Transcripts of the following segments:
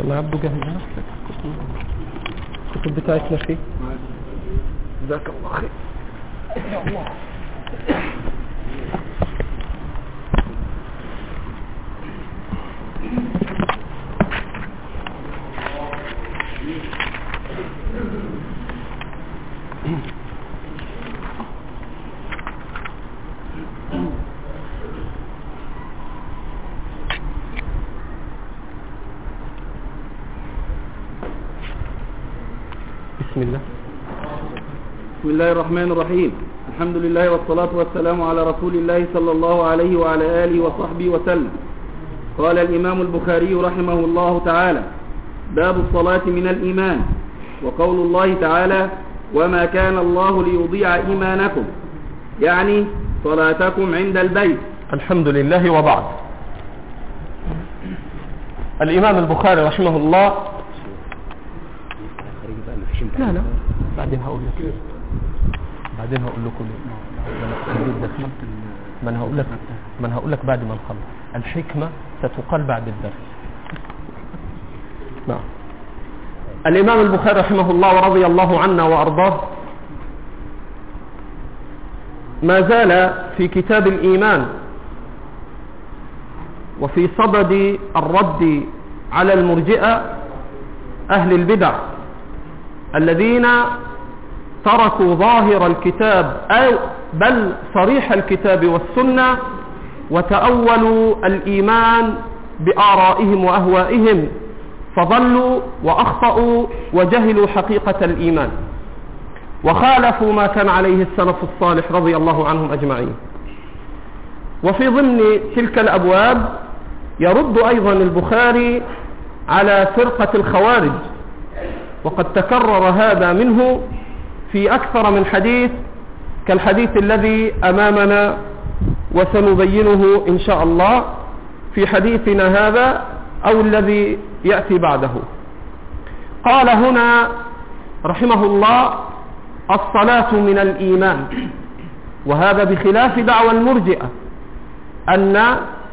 الله عبده جاهز نفسك الكتب بتاعتنا فيه. جزاك الله خير يا الله. بسم الله الرحمن الرحيم. الحمد لله والصلاة والسلام على رسول الله صلى الله عليه وعلى آله وصحبه وسلم. قال الإمام البخاري رحمه الله تعالى: باب الصلاة من الإيمان. وقول الله تعالى: وما كان الله ليضيع إيمانكم، يعني صلاتكم عند البيت. الحمد لله. وبعد، الإمام البخاري رحمه الله لا بعدين هقول لك من هقول لك بعد ما نخلص. الحكمة ستقال بعد الدرس. نعم. الإمام البخاري رحمه الله ورضي الله عنه وأرضاه ما زال في كتاب الإيمان وفي صدد الرد على المرجئة أهل البدع الذين تركوا ظاهر الكتاب أو بل صريح الكتاب والسنة وتأولوا الإيمان بآرائهم وأهوائهم، فضلوا وأخطأوا وجهلوا حقيقة الإيمان وخالفوا ما كان عليه السلف الصالح رضي الله عنهم أجمعين. وفي ضمن تلك الأبواب يرد أيضا البخاري على فرقة الخوارج، وقد تكرر هذا منه في أكثر من حديث كالحديث الذي أمامنا وسنبينه إن شاء الله في حديثنا هذا أو الذي يأتي بعده. قال هنا رحمه الله: الصلاة من الإيمان. وهذا بخلاف دعوى المرجئة أن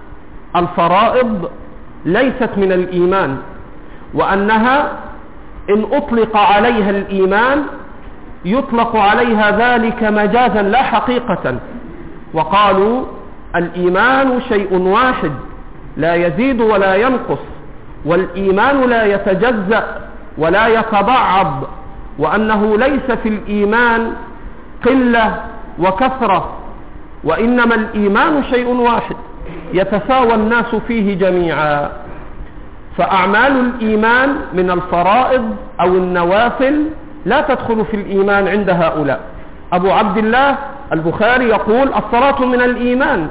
الفرائض ليست من الإيمان، وأنها إن أطلق عليها الإيمان يطلق عليها ذلك مجازا لا حقيقة. وقالوا الإيمان شيء واحد لا يزيد ولا ينقص، والإيمان لا يتجزأ ولا يتبعض، وأنه ليس في الإيمان قلة وكثرة، وإنما الإيمان شيء واحد يتساوى الناس فيه جميعا. فأعمال الإيمان من الفرائض أو النوافل لا تدخل في الإيمان عند هؤلاء. أبو عبد الله البخاري يقول: الصلاة من الإيمان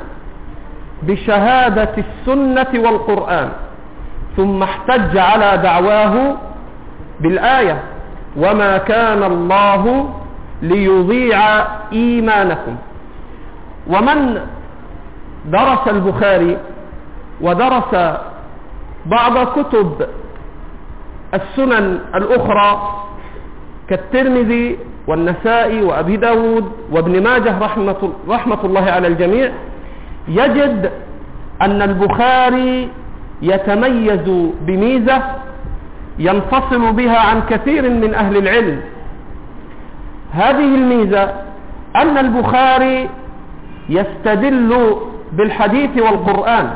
بشهادة السنة والقرآن، ثم احتج على دعواه بالآية: وما كان الله ليضيع إيمانكم. ومن درس البخاري ودرس بعض كتب السنن الأخرى كالترمذي والنسائي وأبي داود وابن ماجه رحمة الله على الجميع، يجد أن البخاري يتميز بميزة ينفصل بها عن كثير من أهل العلم. هذه الميزة أن البخاري يستدل بالحديث والقرآن،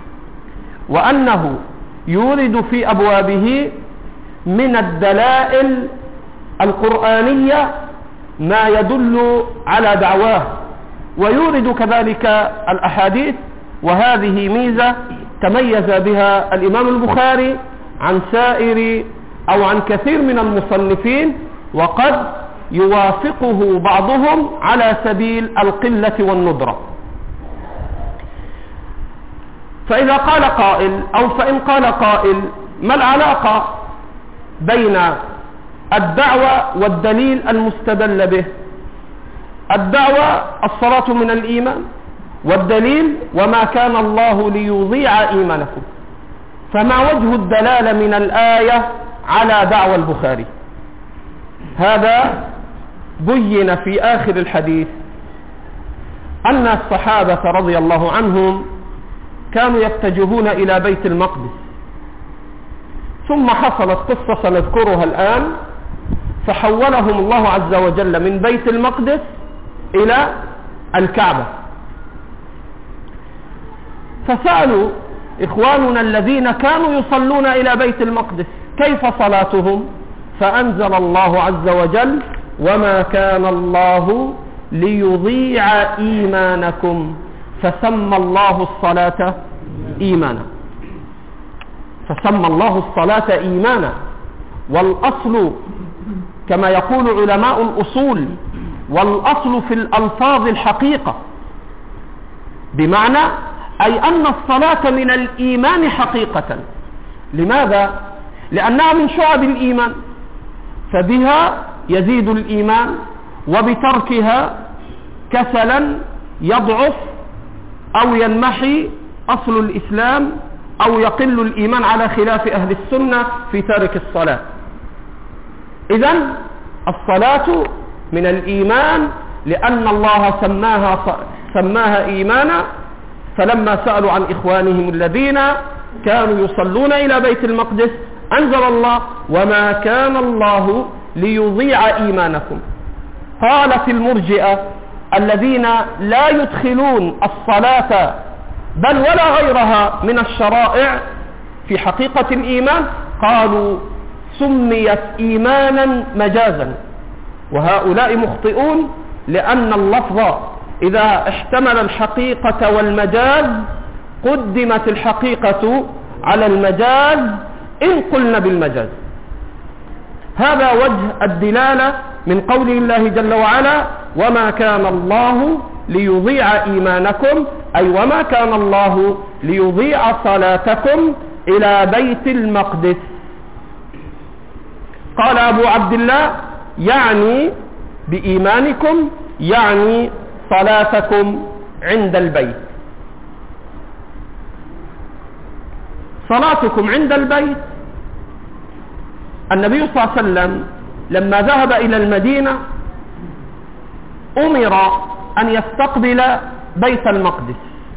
وأنه يورد في أبوابه من الدلائل القرآنية ما يدل على دعواه، ويورد كذلك الأحاديث. وهذه ميزة تميز بها الإمام البخاري عن سائر أو عن كثير من المصنفين، وقد يوافقه بعضهم على سبيل القلة والندرة. فإذا قال قائل أو فإن قال قائل: ما العلاقة بين الدعوة والدليل المستدل به؟ الدعوة الصلاة من الإيمان، والدليل وما كان الله ليضيع إيمانكم. فما وجه الدلالة من الآية على دعوى البخاري؟ هذا بين في آخر الحديث أن الصحابة رضي الله عنهم كانوا يتجهون إلى بيت المقدس، ثم حصلت قصة سنذكرها الآن، فحولهم الله عز وجل من بيت المقدس إلى الكعبة. فسألوا إخواننا الذين كانوا يصلون إلى بيت المقدس كيف صلاتهم؟ فأنزل الله عز وجل: وما كان الله ليضيع إيمانكم، فسمى الله الصلاة إيمانا. فسمى الله الصلاة إيمانا. والأصل كما يقول علماء الأصول، والأصل في الألفاظ الحقيقة، بمعنى أي أن الصلاة من الإيمان حقيقة. لماذا؟ لأنها من شعب الإيمان، فبها يزيد الإيمان، وبتركها كسلا يضعف أو ينمحي أصل الإسلام، أو يقل الإيمان على خلاف أهل السنة في تارك الصلاة. إذن الصلاة من الإيمان، لأن الله سماها إيمانا. فلما سألوا عن إخوانهم الذين كانوا يصلون إلى بيت المقدس أنزل الله: وما كان الله ليضيع إيمانكم. قالت المرجئة الذين لا يدخلون الصلاة بل ولا غيرها من الشرائع في حقيقة الإيمان، قالوا سميت إيمانا مجازا، وهؤلاء مخطئون، لأن اللفظ إذا احتمل الحقيقة والمجاز قدمت الحقيقة على المجاز إن قلنا بالمجاز. هذا وجه الدلالة من قول الله جل وعلا: وما كان الله ليضيع إيمانكم، أي وما كان الله ليضيع صلاتكم إلى بيت المقدس. قال أبو عبد الله: يعني بإيمانكم يعني صلاتكم عند البيت. صلاتكم عند البيت، النبي صلى الله عليه وسلم لما ذهب إلى المدينة أمر أن يستقبل بيت المقدس،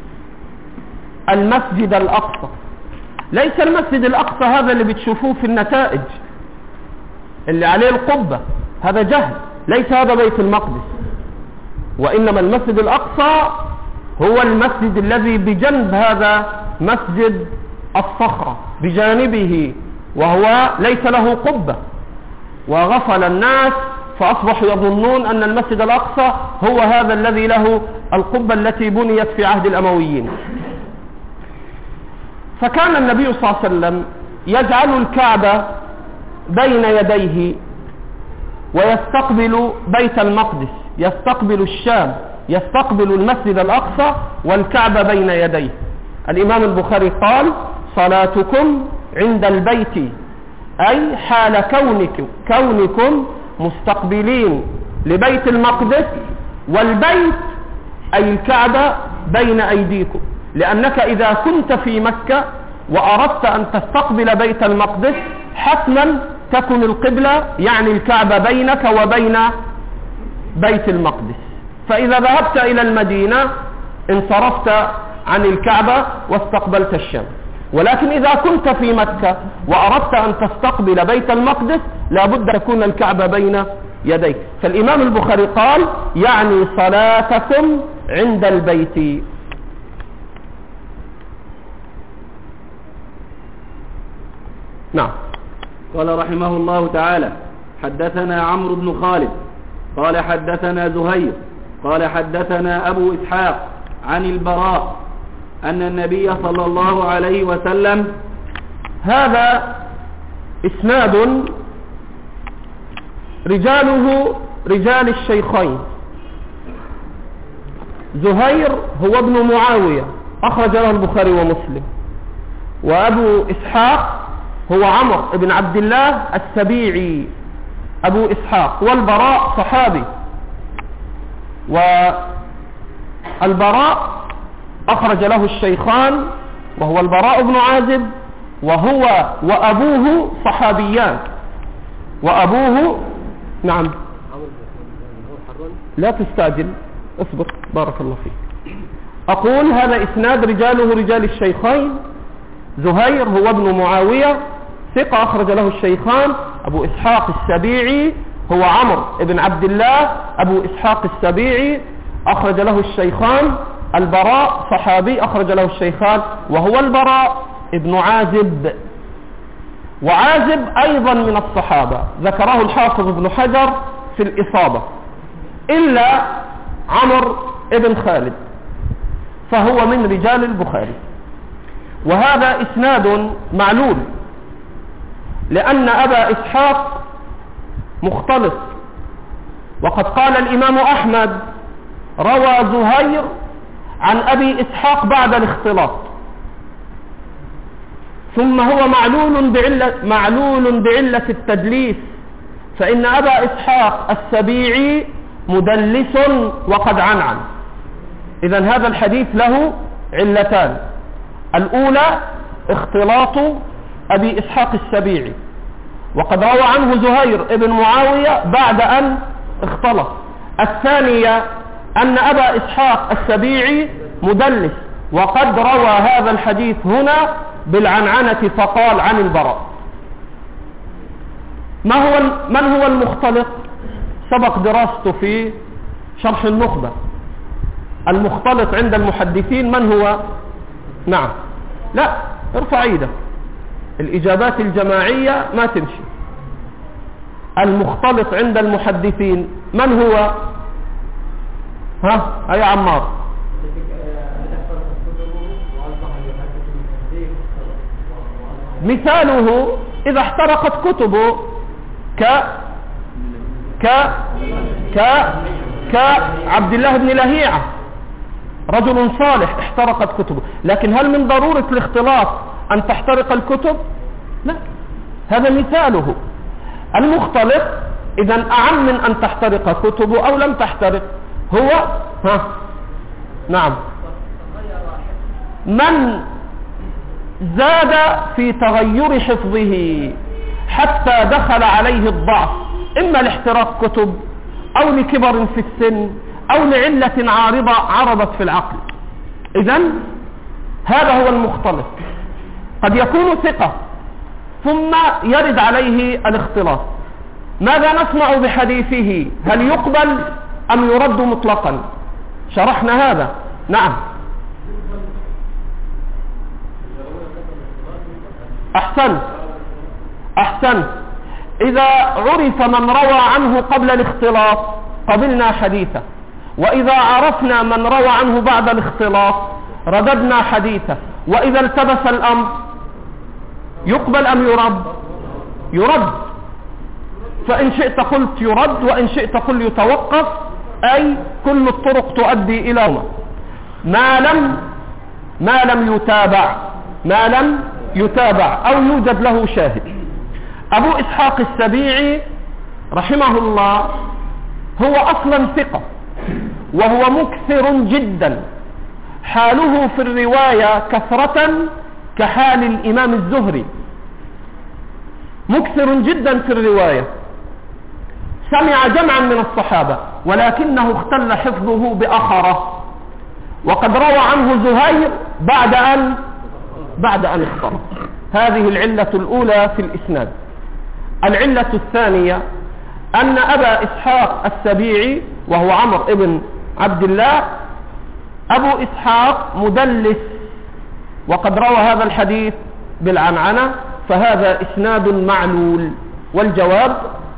المسجد الأقصى. ليس المسجد الأقصى هذا اللي بتشوفوه في النتائج اللي عليه القبة، هذا جهل، ليس هذا بيت المقدس، وإنما المسجد الأقصى هو المسجد الذي بجنب هذا مسجد الصخرة بجانبه، وهو ليس له قبة، وغفل الناس فأصبحوا يظنون أن المسجد الأقصى هو هذا الذي له القبة التي بنيت في عهد الأمويين. فكان النبي صلى الله عليه وسلم يجعل الكعبة بين يديه ويستقبل بيت المقدس، يستقبل الشام، يستقبل المسجد الأقصى والكعبة بين يديه. الإمام البخاري قال: صلاتكم عند البيت، أي حال كونكم مستقبلين لبيت المقدس، والبيت أي الكعبة بين أيديكم، لأنك إذا كنت في مكة وأردت أن تستقبل بيت المقدس حتما تكن القبلة يعني الكعبة بينك وبين بيت المقدس. فإذا ذهبت إلى المدينة انصرفت عن الكعبة واستقبلت الشام. ولكن إذا كنت في مكة وأردت أن تستقبل بيت المقدس لابد تكون الكعبة بين يديك. فالإمام البخاري قال: يعني صلاتكم عند البيت. نعم. قال رحمه الله تعالى: حدثنا عمرو بن خالد قال حدثنا زهير قال حدثنا أبو إسحاق عن البراء أن النبي صلى الله عليه وسلم. هذا إسناد رجاله رجال الشيخين. زهير هو ابن معاوية أخرج له البخاري ومسلم، وأبو إسحاق هو عمرو بن عبد الله السبيعي أبو إسحاق، والبراء صحابي، والبراء أخرج له الشيخان وهو البراء بن عازب، وهو وأبوه صحابيان، وأبوه نعم. لا تستعجل، اصبر بارك الله فيك. أقول هذا إسناد رجاله رجال الشيخين. زهير هو ابن معاوية ثقة أخرج له الشيخان. أبو إسحاق السبيعي هو عمرو بن عبد الله أبو إسحاق السبيعي، أخرج له الشيخان. البراء صحابي أخرج له الشيخان، وهو البراء ابن عازب، وعازب أيضا من الصحابة ذكره الحافظ ابن حجر في الإصابة، إلا عمرو بن خالد فهو من رجال البخاري. وهذا إسناد معلول، لأن أبا إسحاق مختلط، وقد قال الإمام أحمد روى زهير عن أبي إسحاق بعد الاختلاط، ثم هو معلول بعلة التدليس، فإن أبا إسحاق السبيعي مدلس وقد عنعن. إذن هذا الحديث له علتان: الأولى اختلاط أبي إسحاق السبيعي، وقد روى عنه زهير ابن معاوية بعد أن اختلط. الثانية أن أبا إسحاق السبيعي مدلس، وقد روى هذا الحديث هنا بالعنعنة فقال عن البراء. من هو المختلط؟ سبق دراسته في شرح النخبة. المختلط عند المحدثين من هو؟ نعم، لا، ارفع ايدك، الإجابات الجماعية ما تمشي. المختلط عند المحدثين من هو؟ ها يا عمار؟ مثاله إذا احترقت كتبه كعبد الله بن لهيعة، رجل صالح احترقت كتبه. لكن هل من ضرورة الاختلاط أن تحترق الكتب؟ لا، هذا مثاله. المختلط إذا أعم من أن تحترق كتبه أو لم تحترق هو نعم، من زاد في تغير حفظه حتى دخل عليه الضعف، إما لاحتراق كتب أو لكبر في السن أو لعلة عارضة عرضت في العقل. إذن هذا هو المختلط. قد يكون ثقة ثم يرد عليه الاختلاط. ماذا نصنع بحديثه؟ هل يقبل أم يرد مطلقا؟ شرحنا هذا. نعم، أحسنت. إذا عرف من روى عنه قبل الاختلاط قبلنا حديثه، وإذا عرفنا من روى عنه بعد الاختلاط رددنا حديثه. وإذا التبس الأمر يقبل أم يرد. فإن شئت قلت يرد، وإن شئت قل يتوقف، أي كل الطرق تؤدي إلى ما لم يتابع أو يوجد له شاهد. أبو إسحاق السبيعي رحمه الله هو أصلا ثقة، وهو مكثر جدا، حاله في الرواية كثرة كحال الإمام الزهري، مكثر جدا في الرواية، سمع جمعا من الصحابة، ولكنه اختل حفظه بأخره، وقد روى عنه زهير بعد أن اختلط. هذه العلة الأولى في الإسناد. العلة الثانية أن أبا إسحاق السبيعي وهو عمرو بن عبد الله أبو إسحاق مدلس، وقد روى هذا الحديث بالعنعنة، فهذا إسناد معلول. والجواب: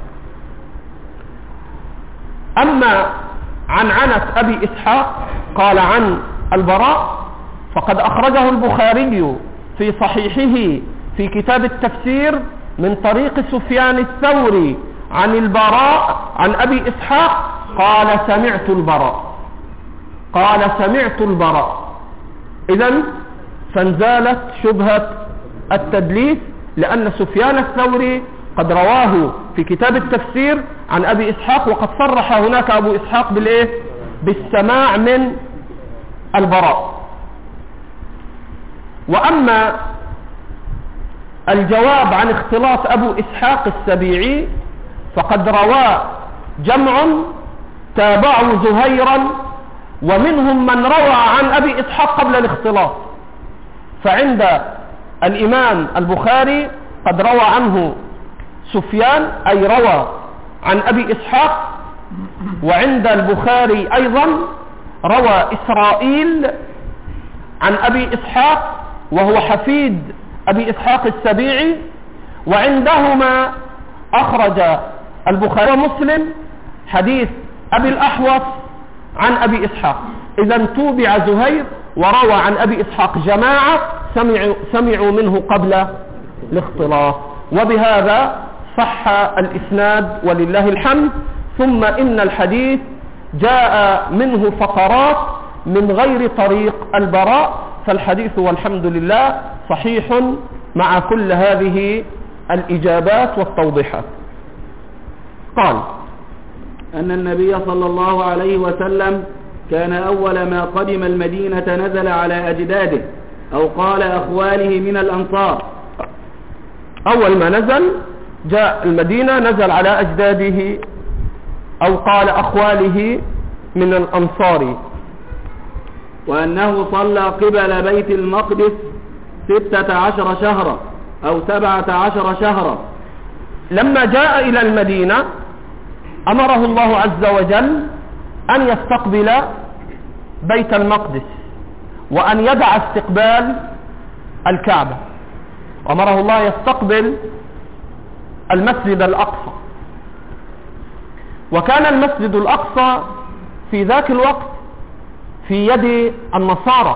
أما عنعنة أبي إسحاق قال عن البراء فقد أخرجه البخاري في صحيحه في كتاب التفسير من طريق سفيان الثوري عن البراء عن أبي إسحاق قال سمعت البراء. إذن فانزالت شبهة التدليس، لأن سفيان الثوري قد رواه في كتاب التفسير عن أبي إسحاق، وقد صرح هناك أبو إسحاق بالسماع من البراء. وأما الجواب عن اختلاط أبو إسحاق السبيعي فقد روى جمع تابعوا زهيرا، ومنهم من روى عن أبي إسحاق قبل الاختلاط. فعند الإمام البخاري قد روى عنه سفيان، أي روى عن أبي إسحاق، وعند البخاري أيضا روى إسرائيل عن أبي إسحاق وهو حفيد أبي إسحاق السبيعي، وعندهما أخرج البخاري ومسلم حديث أبي الأحوص عن أبي إسحاق. إذا توبع زهير وروى عن أبي إسحاق جماعة سمعوا منه قبل الاختلاط، وبهذا صح الإسناد ولله الحمد. ثم إن الحديث جاء منه فقرات من غير طريق البراء، فالحديث والحمد لله صحيح مع كل هذه الإجابات والتوضيحات. قال أن النبي صلى الله عليه وسلم كان أول ما قدم المدينة نزل على أجداده، أو قال أخواله من الأنصار. أول ما نزل جاء المدينة نزل على أجداده، أو قال أخواله من الأنصار. وأنه صلى قبل بيت المقدس 16 شهرا أو 17 شهرا. لما جاء إلى المدينة أمره الله عز وجل أن يستقبل بيت المقدس وأن يدع استقبال الكعبة، أمره الله يستقبل المسجد الأقصى. وكان المسجد الأقصى في ذاك الوقت في يد النصارى،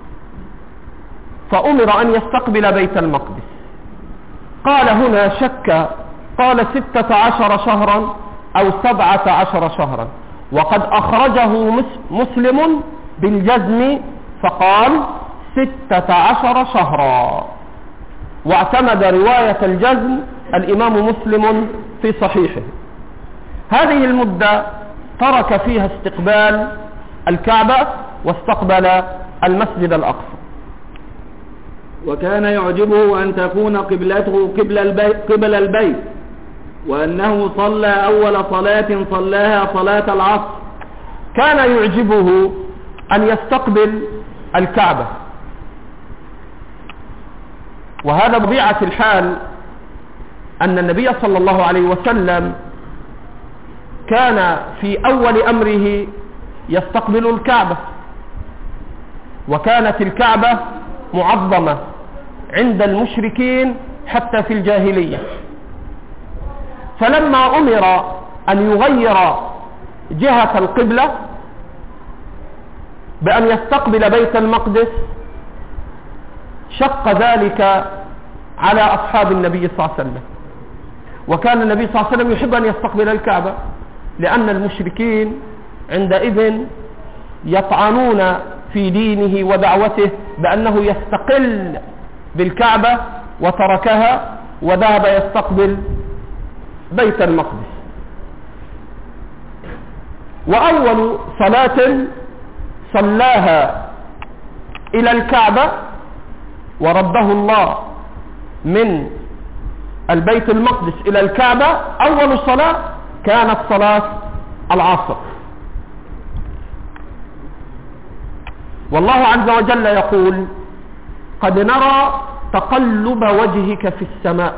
فأمر أن يستقبل بيت المقدس. قال هنا شك، قال 16 شهرا أو 17 شهرا، وقد أخرجه مسلم بالجزم فقال 16 شهرا، واعتمد رواية الجزم الإمام مسلم في صحيحه. هذه المدة ترك فيها استقبال الكعبة واستقبل المسجد الأقصى. وكان يعجبه أن تكون قبلته قبل البيت، وأنه صلى أول صلاة صلاها صلاة العصر. كان يعجبه أن يستقبل الكعبة، وهذا بطبيعة الحال أن النبي صلى الله عليه وسلم كان في أول أمره يستقبل الكعبة، وكانت الكعبة معظمة عند المشركين حتى في الجاهلية. فلما أمر أن يغير جهة القبلة بأن يستقبل بيت المقدس شق ذلك على أصحاب النبي صلى الله عليه وسلم، وكان النبي صلى الله عليه وسلم يحب أن يستقبل الكعبة، لأن المشركين عندئذ يطعنون في دينه ودعوته بأنه يستقل بالكعبة وتركها وذهب يستقبل بيت المقدس. وأول صلاة صلاها إلى الكعبة ورده الله من البيت المقدس إلى الكعبة، أول صلاة كانت صلاة العصر. والله عز وجل يقول: قد نرى تقلب وجهك في السماء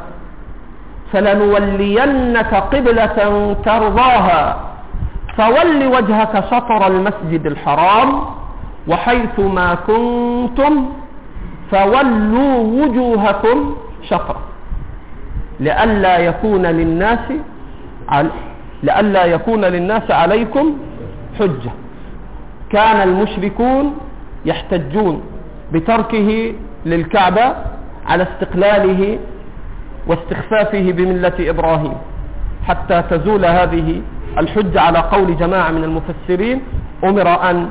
فلنولينك قبلة ترضاها فول وجهك شطر المسجد الحرام وحيث ما كنتم فولوا وجوهكم شطره لئلا يكون للناس عليكم حجة. كان المشركون يحتجون بتركه للكعبة على استقلاله واستخفافه بملة إبراهيم، حتى تزول هذه الحجة على قول جماعة من المفسرين أمر أن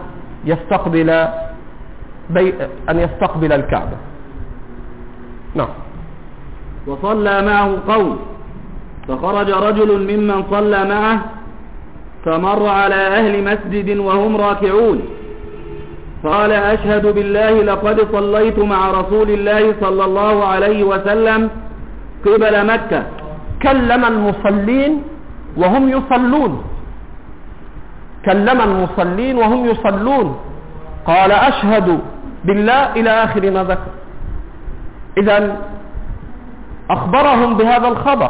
يستقبل الكعبة. نعم. وصلى معه قوم، فخرج رجل ممن صلى معه فمر على أهل مسجد وهم راكعون قال: أشهد بالله لقد صليت مع رسول الله صلى الله عليه وسلم قبل مكة. كلم المصلين وهم يصلون، كلم المصلين وهم يصلون، قال: أشهد بالله إلى آخر ما ذكر. إذن أخبرهم بهذا الخبر،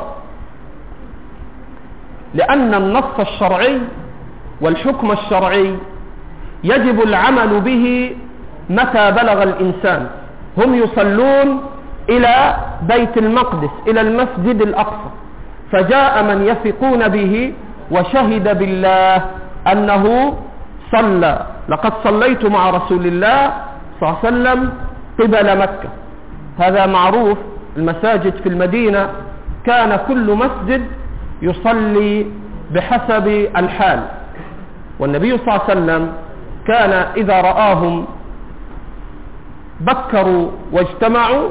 لأن النص الشرعي والحكم الشرعي يجب العمل به متى بلغ الإنسان. هم يصلون إلى بيت المقدس، إلى المسجد الأقصى، فجاء من يثقون به وشهد بالله أنه صلى. لقد صليت مع رسول الله صلى الله عليه وسلم قبل مكة. هذا معروف. المساجد في المدينة كان كل مسجد يصلي بحسب الحال، والنبي صلى الله عليه وسلم كان إذا رآهم بكروا واجتمعوا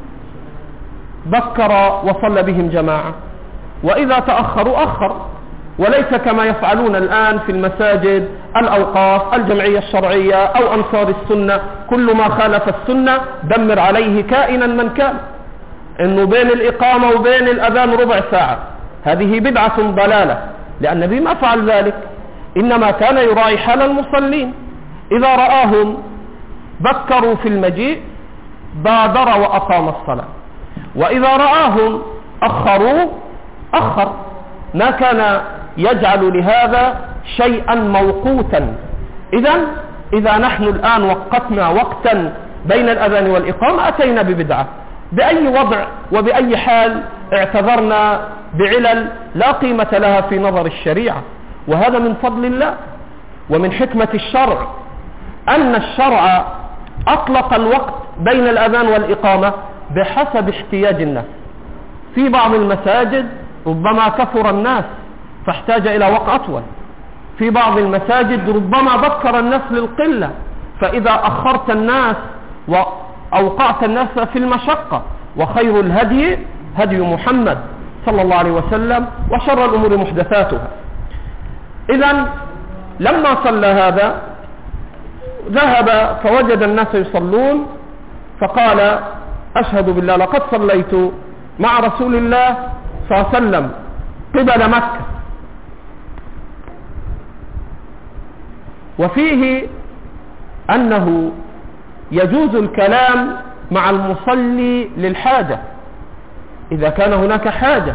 بكر وصلى بهم جماعة، وإذا تأخروا أخر، وليس كما يفعلون الآن في المساجد الأوقاف الجمعية الشرعية أو أنصار السنة، كل ما خالف السنة دمر عليه كائنا من كان، إنه بين الإقامة وبين الأذان ربع ساعة. هذه بدعة ضلالة، لأن النبي ما فعل ذلك، إنما كان يراعي حال المصلين. إذا رآهم بكروا في المجيء بادر وأقام الصلاة، وإذا رآهم أخروا أخر، ما كان يجعل لهذا شيئا موقوتا. إذا نحن الآن وقتنا وقتا بين الأذان والإقامة أتينا ببدعة، بأي وضع وبأي حال اعتذرنا بعلل لا قيمة لها في نظر الشريعة. وهذا من فضل الله ومن حكمة الشرع، أن الشرع أطلق الوقت بين الأذان والإقامة بحسب احتياج الناس. في بعض المساجد ربما كثر الناس فاحتاج إلى وقت أطول، في بعض المساجد ربما بكر الناس للقلة، فإذا أخرت الناس وأوقعت الناس في المشقة. وخير الهدي هدي محمد صلى الله عليه وسلم، وشر الأمور محدثاتها. إذن لما صلى هذا ذهب فوجد الناس يصلون، فقال أشهد بالله لقد صليت مع رسول الله صلى الله عليه وسلم قبل مكة. وفيه أنه يجوز الكلام مع المصلي للحاجة إذا كان هناك حاجة،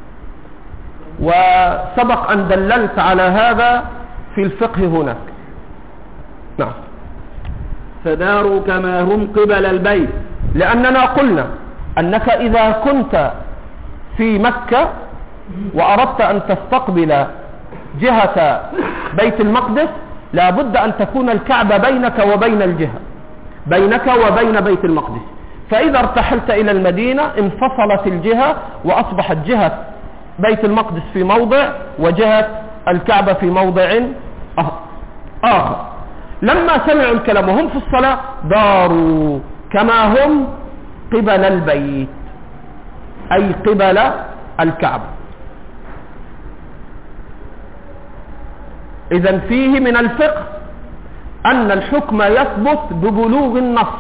وسبق أن دللت على هذا في الفقه هناك. نعم. فداروا كما هم قبل البيت، لأننا قلنا أنك إذا كنت في مكة وأردت أن تستقبل جهة بيت المقدس لا بد أن تكون الكعبة بينك وبين الجهة، بينك وبين بيت المقدس. فإذا ارتحلت إلى المدينة انفصلت الجهة وأصبحت جهة بيت المقدس في موضع وجهة الكعبة في موضع آخر. لما سمعوا الكلام وهم في الصلاة داروا كما هم قبل البيت، أي قبل الكعبة. إذن فيه من الفقه أن الحكم يثبت ببلوغ النص،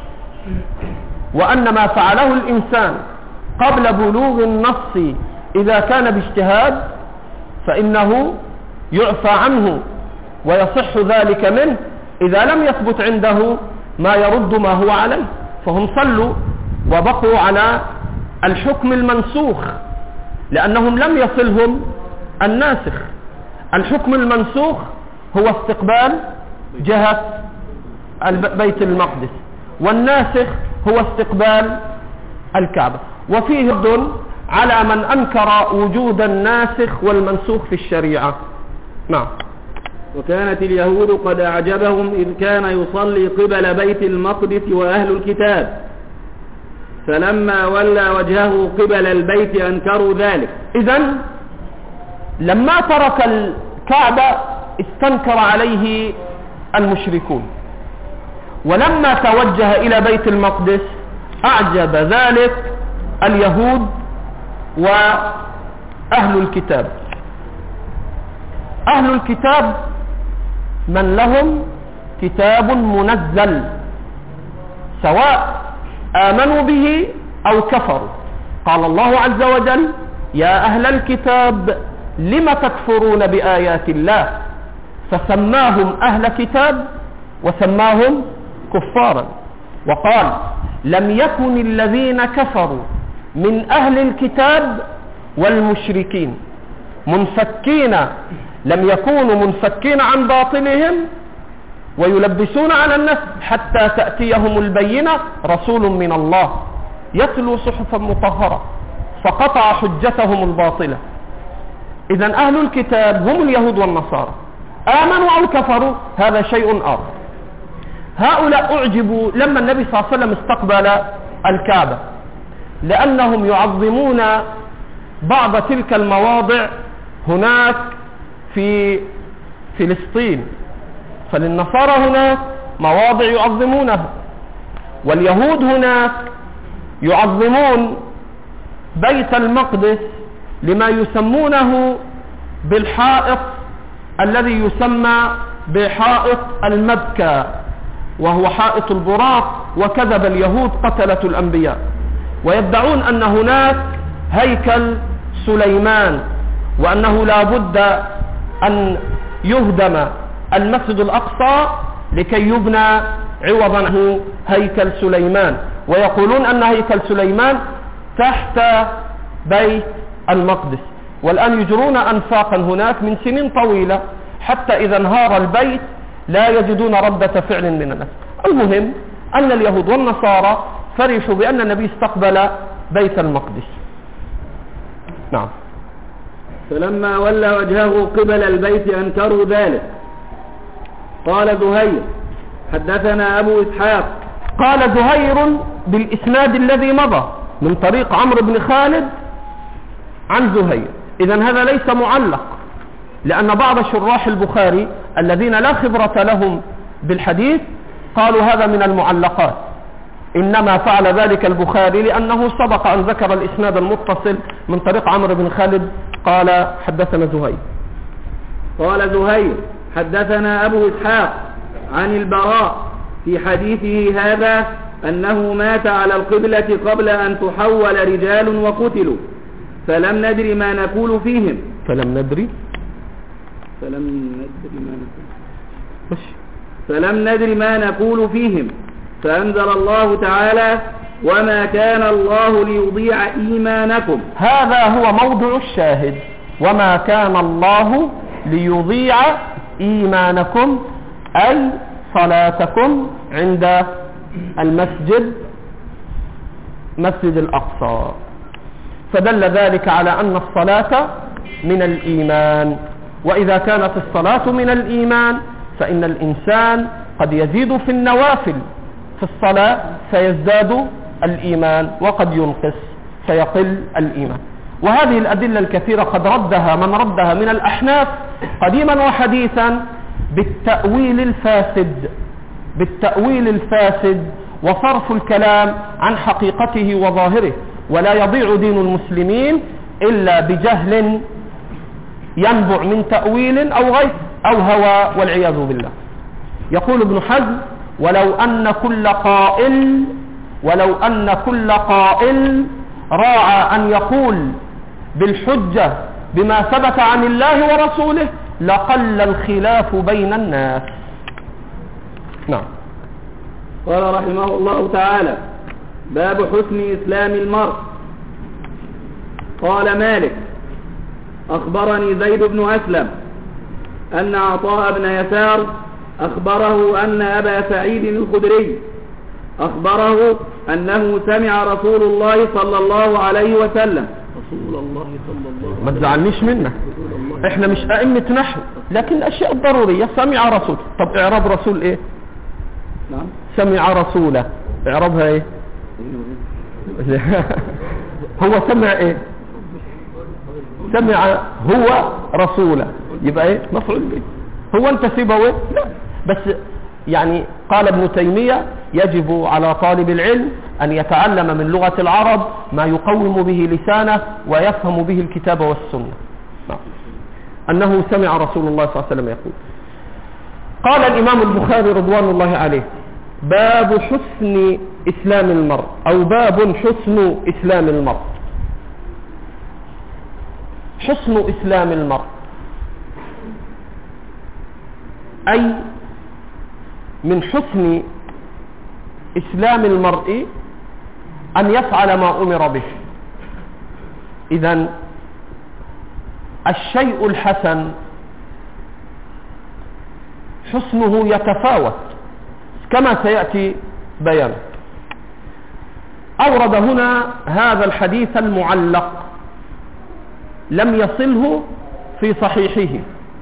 وأن ما فعله الإنسان قبل بلوغ النص إذا كان باجتهاد فإنه يعفى عنه ويصح ذلك منه إذا لم يثبت عنده ما يرد ما هو عليه. فهم صلوا وبقوا على الحكم المنسوخ لأنهم لم يصلهم الناسخ. الحكم المنسوخ هو استقبال جهة بيت المقدس، والناسخ هو استقبال الكعبة. وفيه رد على من أنكر وجود الناسخ والمنسوخ في الشريعة. نعم. وكانت اليهود قد أعجبهم إذ كان يصلي قبل بيت المقدس وأهل الكتاب، فلما ولى وجهه قبل البيت أنكروا ذلك. إذن لما ترك الكعبة استنكر عليه المشركون، ولما توجه إلى بيت المقدس أعجب ذلك اليهود وأهل الكتاب. أهل الكتاب من لهم كتاب منزل سواء آمنوا به أو كفروا. قال الله عز وجل: يا أهل الكتاب لم تكفرون بآيات الله، فسماهم أهل كتاب وسماهم كفارا. وقال: لم يكن الذين كفروا من أهل الكتاب والمشركين منفكين، لم يكونوا منفكين عن باطلهم ويلبسون على الناس حتى تأتيهم البينة رسول من الله يتلو صحفا مطهرة فقطع حجتهم الباطلة. إذن أهل الكتاب هم اليهود والنصارى، آمنوا أو كفروا هذا شيء آخر. هؤلاء أعجبوا لما النبي صلى الله عليه وسلم استقبل الكعبة، لأنهم يعظمون بعض تلك المواضع هناك في فلسطين، فللنصارى هناك مواضع يعظمونها، واليهود هناك يعظمون بيت المقدس لما يسمونه بالحائط الذي يسمى بحائط المبكى، وهو حائط البراق، وكذب اليهود قتلة الأنبياء، ويدعون أن هناك هيكل سليمان، وأنه لا بد أن يهدم المسجد الأقصى لكي يبنى عوضا عنه هيكل سليمان، ويقولون أن هيكل سليمان تحت بيت المقدس، والآن يجرون أنفاقا هناك من سنين طويلة حتى إذا انهار البيت لا يجدون ردة فعل من الناس. المهم أن اليهود والنصارى فرحوا بأن النبي استقبل بيت المقدس. نعم. فلما ولى وجهه قبل البيت أنكروا ذلك. قال زهير حدثنا أبو إسحاق. قال زهير بالإسناد الذي مضى من طريق عمرو بن خالد عن زهير. إذن هذا ليس معلق، لأن بعض شراح البخاري الذين لا خبرة لهم بالحديث قالوا هذا من المعلقات، إنما فعل ذلك البخاري لأنه سبق أن ذكر الإسناد المتصل من طريق عمرو بن خالد. قال حدثنا زهير. قال زهير حدثنا أبو إسحاق عن البراء في حديثه هذا أنه مات على القبلة قبل أن تحول رجال وقتلوا، فلم ندري ما نقول فيهم. فلم ندري ما نقول فيهم، فأنزل الله تعالى وما كان الله ليضيع إيمانكم. هذا هو موضع الشاهد، وما كان الله ليضيع إيمانكم، أي صلاتكم عند المسجد مسجد الأقصى. فدل ذلك على أن الصلاة من الإيمان، وإذا كانت الصلاة من الإيمان فإن الإنسان قد يزيد في النوافل في الصلاة فيزداد الإيمان، وقد ينقص فيقل الإيمان. وهذه الأدلة الكثيرة قد ردها من ردها من الأحناف قديما وحديثا بالتأويل الفاسد وصرف الكلام عن حقيقته وظاهره. ولا يضيع دين المسلمين إلا بجهل ينبع من تأويل أو غير أو هوى والعياذ بالله. يقول ابن حزم ولو أن كل قائل راعى أن يقول بالحجة بما ثبت عن الله ورسوله لقل الخلاف بين الناس. نعم. قال رحمه الله تعالى باب حسن إسلام المرء. قال مالك أخبرني زيد بن أسلم أن عطاء بن يسار أخبره أن أبا سعيد الخدري أخبره أنه سمع رسول الله صلى الله عليه وسلم. ما تزعلنيش منك، احنا مش أئمة نحو، لكن الأشياء الضرورية. سمع رسول، طب إعراب رسول إيه؟ نعم. سمع رسوله، إعرابها إيه؟ هو سمع إيه؟ سمع هو رسوله، يبقى إيه؟ مفعول به. هو أنت سيبويه؟ لا، بس يعني قال ابن تيمية يجب على طالب العلم أن يتعلم من لغة العرب ما يقوم به لسانه ويفهم به الكتاب والسنة. أنه سمع رسول الله صلى الله عليه وسلم يقول. قال الإمام البخاري رضوان الله عليه باب حسن إسلام المرء، أو باب حسن إسلام المرء. حسن إسلام المرء أي من حسن إسلام المرء أن يفعل ما أمر به إذن الشيء الحسن حسنه يتفاوت كما سيأتي بيان. أورد هنا هذا الحديث المعلق لم يصله في صحيحه،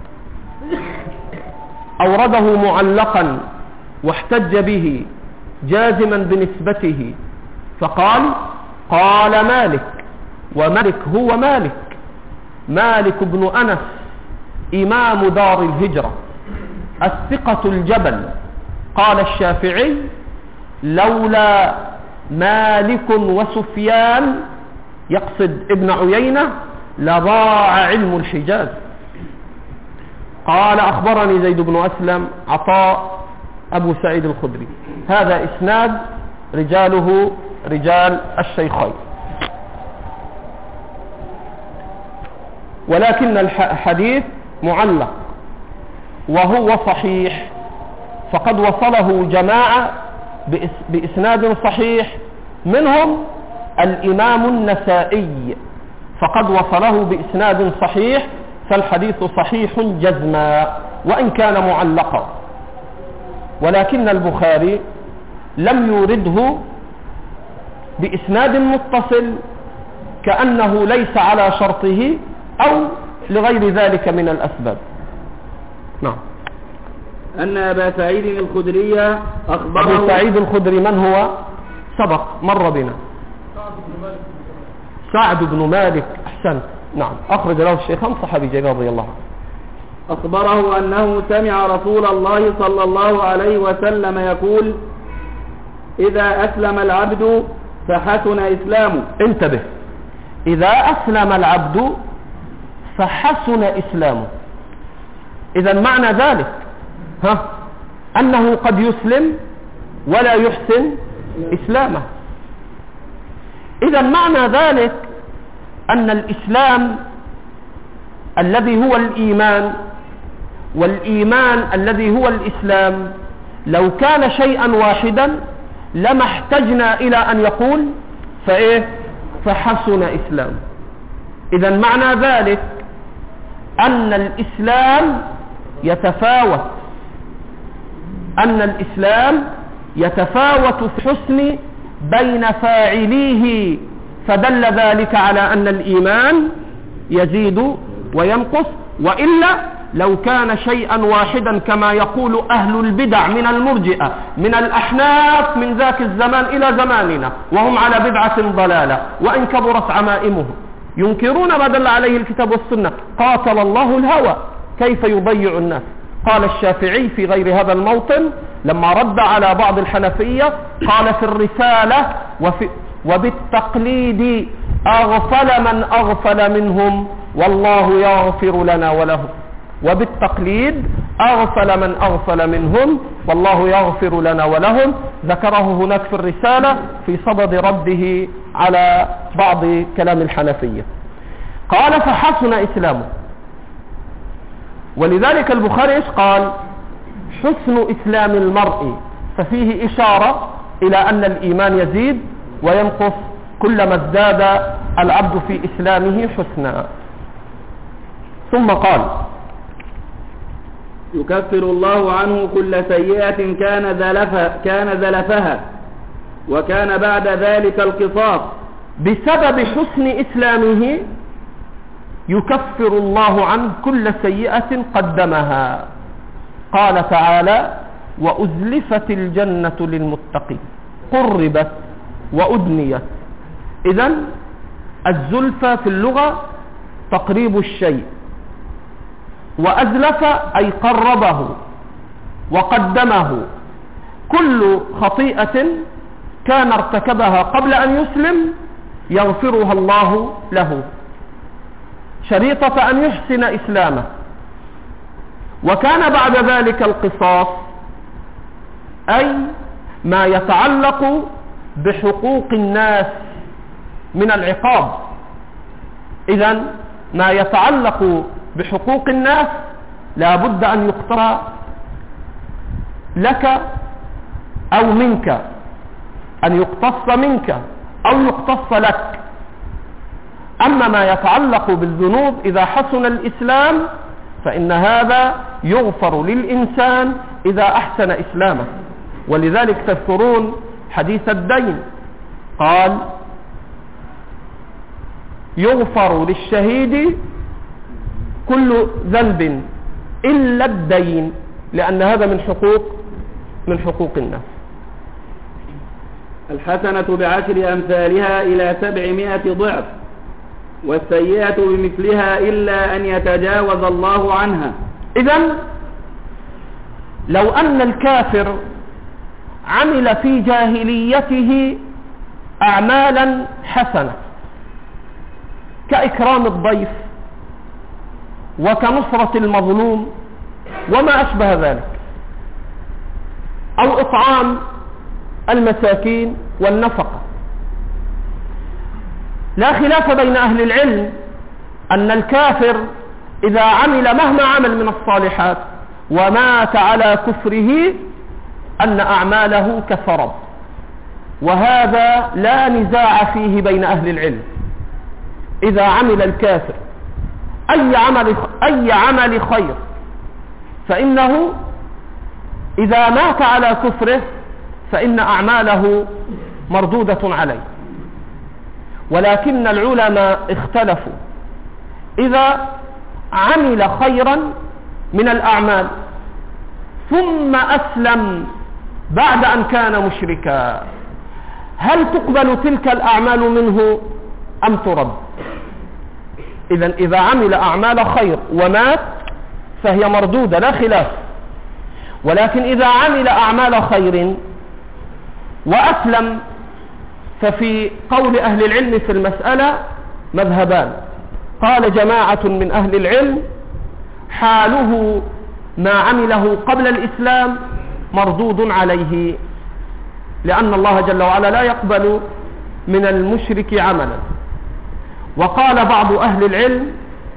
أورده معلقا واحتج به جازما بنسبته، فقال: قال مالك، ومالك هو مالك بن أنس إمام دار الهجرة الثقة الجبل. قال الشافعي: لولا مالك وسفيان، يقصد ابن عيينة، لضاع علم الحجاز. قال: أخبرني زيد بن أسلم عطاء أبو سعيد الخدري. هذا إسناد رجاله رجال الشيخين، ولكن الحديث معلق وهو صحيح، فقد وصله جماعة بإسناد صحيح، منهم الإمام النسائي فقد وصله بإسناد صحيح، فالحديث صحيح جزما وإن كان معلقا. ولكن البخاري لم يورده بإسناد متصل، كأنه ليس على شرطه أو لغير ذلك من الأسباب. نعم. أن أبا سعيد الخدري أخبره. أبو سعيد الخدري من هو؟ سبق مر بنا، سعد بن مالك. أحسنت، نعم، أخرج له الشيخان، صحابي جليل رضي الله عنه. أخبره أنه سمع رسول الله صلى الله عليه وسلم يقول: إذا أسلم العبد فحسن إسلامه. انتبه، إذا أسلم العبد فحسن إسلامه. إذا معنى ذلك أنه قد يسلم ولا يحسن إسلامه. إذا معنى ذلك أن الإسلام الذي هو الإيمان، والإيمان الذي هو الإسلام، لو كان شيئا واحدا لما احتجنا إلى أن يقول فحسن إسلامه. إذا معنى ذلك أن الإسلام يتفاوت، في الحسن بين فاعليه، فدل ذلك على أن الإيمان يزيد وينقص. وإلا لو كان شيئا واحدا كما يقول أهل البدع من المرجئة من الأحناف من ذاك الزمان إلى زماننا، وهم على بدعة ضلالة وإن كبرت عمائمهم، ينكرون ما دل عليه الكتاب والسنة. قاتل الله الهوى كيف يضيع الناس. قال الشافعي في غير هذا الموطن لما رد على بعض الحنفية، قال في الرسالة: وبالتقليد أغفل من أغفل منهم والله يغفر لنا ولهم. وبالتقليد أغفل من أغفل منهم والله يغفر لنا ولهم. ذكره هناك في الرسالة في صدد رده على بعض كلام الحنفية. قال: فحسن إسلامه. ولذلك البخاري قال: حسن إسلام المرء، ففيه إشارة إلى أن الإيمان يزيد وينقص كلما ازداد العبد في إسلامه حسنا. ثم قال: يكفر الله عنه كل سيئة كان ذلفها، وكان بعد ذلك القصاص. بسبب حسن إسلامه يكفر الله عنه كل سيئة قدمها. قال تعالى: وأزلفت الجنة للمتقين، قربت وأدنيت. إذن الزلفة في اللغة تقريب الشيء، وأزلف أي قربه وقدمه. كل خطيئة كان ارتكبها قبل أن يسلم يغفرها الله له، شريطة أن يحسن إسلامه. وكان بعد ذلك القصاص، أي ما يتعلق بحقوق الناس من العقاب. إذن ما يتعلق بحقوق الناس لا بد أن يقتص لك أو منك، أن يقتص منك أو يقتص لك. أما ما يتعلق بالذنوب إذا حسن الإسلام فإن هذا يغفر للإنسان إذا أحسن إسلامه. ولذلك تذكرون حديث الدين، قال يغفر للشهيد كل ذنب إلا الدين، لأن هذا من حقوق الناس. الحسنة بعشر أمثالها إلى 700 ضعف، والسيئة بمثلها إلا أن يتجاوز الله عنها. إذن لو أن الكافر عمل في جاهليته أعمالا حسنة كإكرام الضيف وكنصرة المظلوم وما أشبه ذلك، أو إطعام المساكين والنفقة، لا خلاف بين أهل العلم أن الكافر إذا عمل مهما عمل من الصالحات ومات على كفره أن أعماله كسرب، وهذا لا نزاع فيه بين أهل العلم. إذا عمل الكافر أي عمل خير فإنه إذا مات على كفره فإن أعماله مردودة عليه. ولكن العلماء اختلفوا، إذا عمل خيرا من الأعمال ثم أسلم بعد أن كان مشركا، هل تقبل تلك الأعمال منه أم ترد؟ إذا عمل أعمال خير ومات فهي مردودة لا خلاف. ولكن إذا عمل أعمال خير وأسلم ففي قول أهل العلم في المسألة مذهبان. قال جماعة من أهل العلم حاله ما عمله قبل الإسلام مردود عليه، لأن الله جل وعلا لا يقبل من المشرك عملا. وقال بعض أهل العلم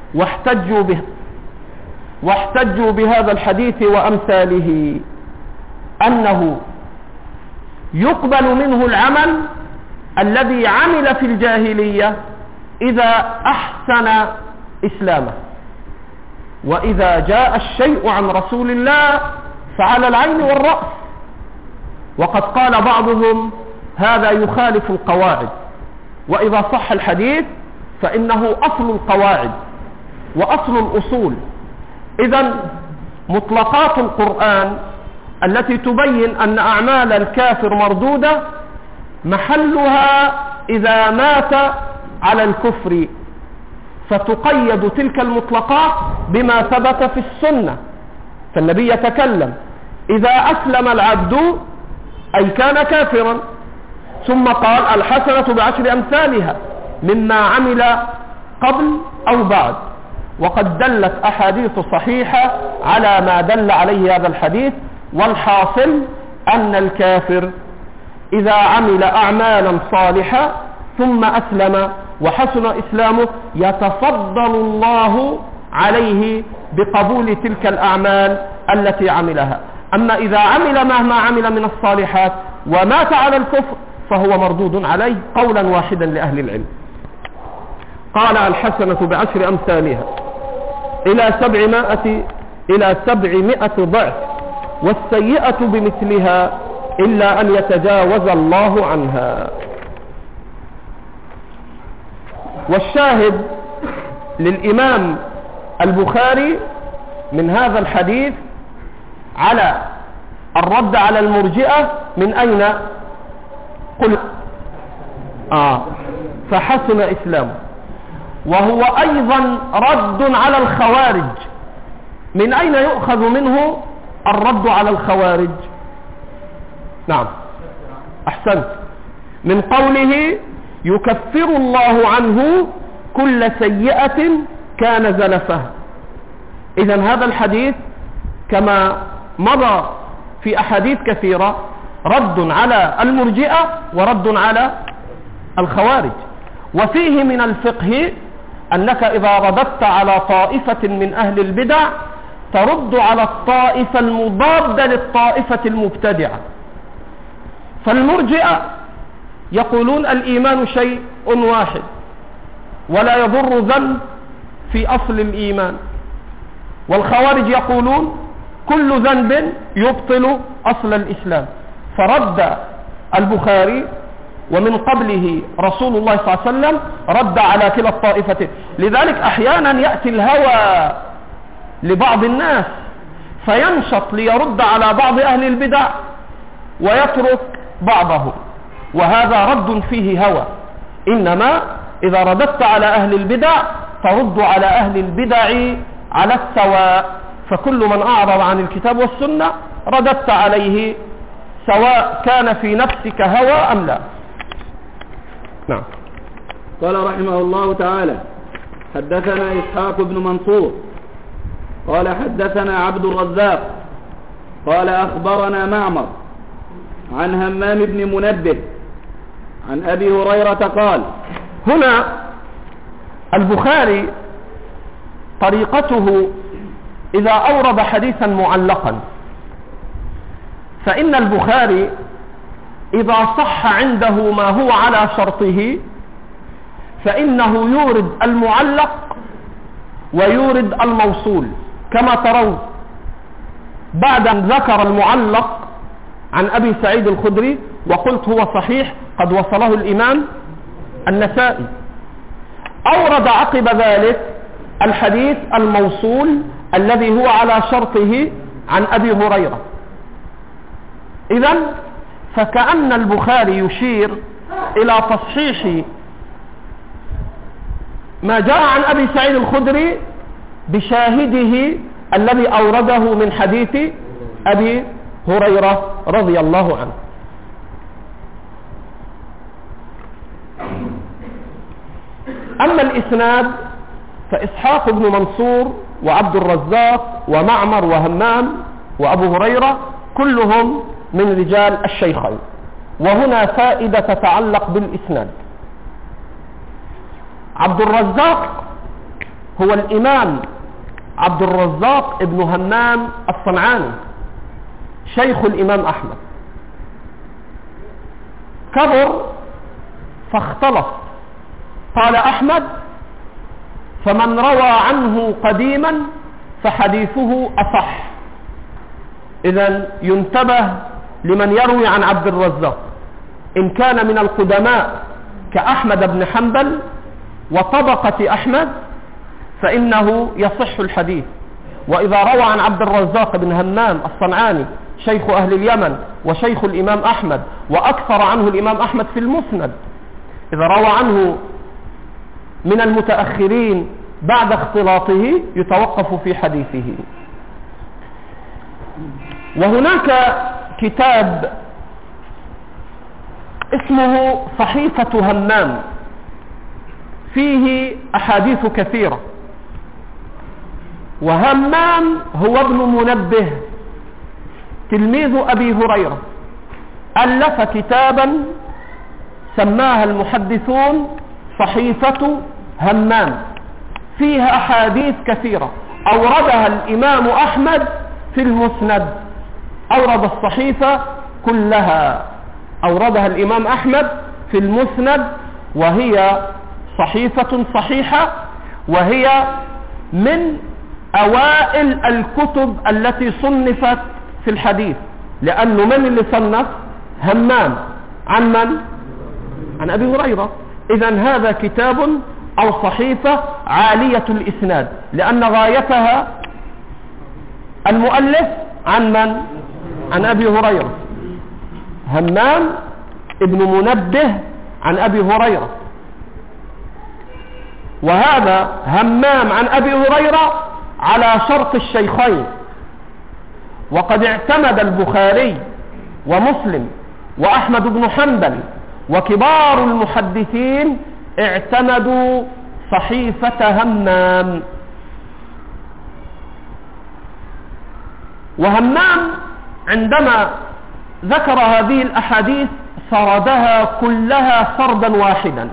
واحتجوا بهذا الحديث وأمثاله أنه يقبل منه العمل الذي عمل في الجاهلية إذا أحسن إسلامه، وإذا جاء الشيء عن رسول الله فعلى العين والرأس. وقد قال بعضهم هذا يخالف القواعد، وإذا صح الحديث فإنه أصل القواعد وأصل الأصول. إذن مطلقات القرآن التي تبين أن أعمال الكافر مردودة محلها إذا مات على الكفر، فتقيد تلك المطلقات بما ثبت في السنة. فالنبي يتكلم إذا أسلم العبد أي كان كافرا، ثم قال الحسنة بعشر أمثالها مما عمل قبل أو بعد. وقد دلت أحاديث صحيحة على ما دل عليه هذا الحديث. والحاصل أن الكافر إذا عمل أعمالا صالحة ثم أسلم وحسن إسلامه يتفضل الله عليه بقبول تلك الأعمال التي عملها. أما إذا عمل مهما عمل من الصالحات ومات على الكفر فهو مردود عليه قولا واحدا لأهل العلم. قال الحسنة بعشر أمثالها إلى 700 ضعف، والسيئة بمثلها إلا أن يتجاوز الله عنها. والشاهد للإمام البخاري من هذا الحديث على الرد على المرجئة من أين؟ قل فحسن إسلامه. وهو أيضا رد على الخوارج. من أين يؤخذ منه الرد على الخوارج؟ نعم أحسنت، من قوله يكفر الله عنه كل سيئة كان زلفه. إذن هذا الحديث كما مضى في أحاديث كثيرة رد على المرجئة ورد على الخوارج. وفيه من الفقه أنك إذا رددت على طائفة من أهل البدع ترد على الطائفة المضادة للطائفة المبتدعة. فالمرجئة يقولون الإيمان شيء واحد، ولا يضر ذنب في أصل الإيمان. والخوارج يقولون كل ذنب يبطل أصل الإسلام. فرد البخاري ومن قبله رسول الله صلى الله عليه وسلم رد على كلا الطائفتين. لذلك أحيانا يأتي الهوى لبعض الناس فينشط ليرد على بعض أهل البدع ويترك بعضه، وهذا رد فيه هوى. إنما إذا رددت على أهل البدع ترد على أهل البدع على السواء، فكل من أعرض عن الكتاب والسنة رددت عليه سواء كان في نفسك هوى أم لا. نعم. قال رحمه الله تعالى: حدثنا إسحاق بن منصور قال حدثنا عبد الرزاق قال أخبرنا معمر عن همام بن منبه عن أبي هريرة قال. هنا البخاري طريقته إذا أورد حديثا معلقا، فإن البخاري إذا صح عنده ما هو على شرطه فإنه يورد المعلق ويورد الموصول، كما ترون بعد أن ذكر المعلق عن أبي سعيد الخدري وقلت هو صحيح قد وصله الإمام النسائي، أورد عقب ذلك الحديث الموصول الذي هو على شرطه عن أبي هريرة. إذن فكأن البخاري يشير إلى تصحيح ما جاء عن أبي سعيد الخدري بشاهده الذي أورده من حديث أبي هريرة رضي الله عنه. أما الإسناد فإسحاق بن منصور وعبد الرزاق ومعمر وهمام وأبو هريرة كلهم من رجال الشيخين. وهنا فائدة تتعلق بالإسناد. عبد الرزاق هو الإمام عبد الرزاق ابن همام الصنعاني شيخ الإمام أحمد، كبر فاختلط. قال أحمد: فمن روى عنه قديما فحديثه أصح. إذن ينتبه لمن يروي عن عبد الرزاق، إن كان من القدماء كأحمد بن حنبل وطبقة أحمد فإنه يصح الحديث. وإذا روى عن عبد الرزاق بن همام الصنعاني شيخ أهل اليمن وشيخ الإمام أحمد وأكثر عنه الإمام أحمد في المسند، إذا روى عنه من المتأخرين بعد اختلاطه يتوقف في حديثه. وهناك كتاب اسمه صحيفة همام فيه أحاديث كثيرة. وهمام هو ابن منبه تلميذ أبي هريرة، ألف كتابا سماها المحدثون صحيفة همام، فيها أحاديث كثيرة أوردها الإمام أحمد في المسند. أورد الصحيفة كلها، أوردها الإمام أحمد في المسند، وهي صحيفة صحيحة، وهي من أوائل الكتب التي صنفت في الحديث، لأنه من اللي صنف؟ همام. عن من؟ عن أبي هريرة. إذن هذا كتاب أو صحيفة عالية الإسناد، لأن غايتها المؤلف عن من؟ عن أبي هريرة. همام ابن منبه عن أبي هريرة، وهذا همام عن أبي هريرة على شرط الشيخين. وقد اعتمد البخاري ومسلم وأحمد بن حنبل وكبار المحدثين اعتمدوا صحيفة همام. وهمام عندما ذكر هذه الأحاديث سردها كلها سردا واحدا،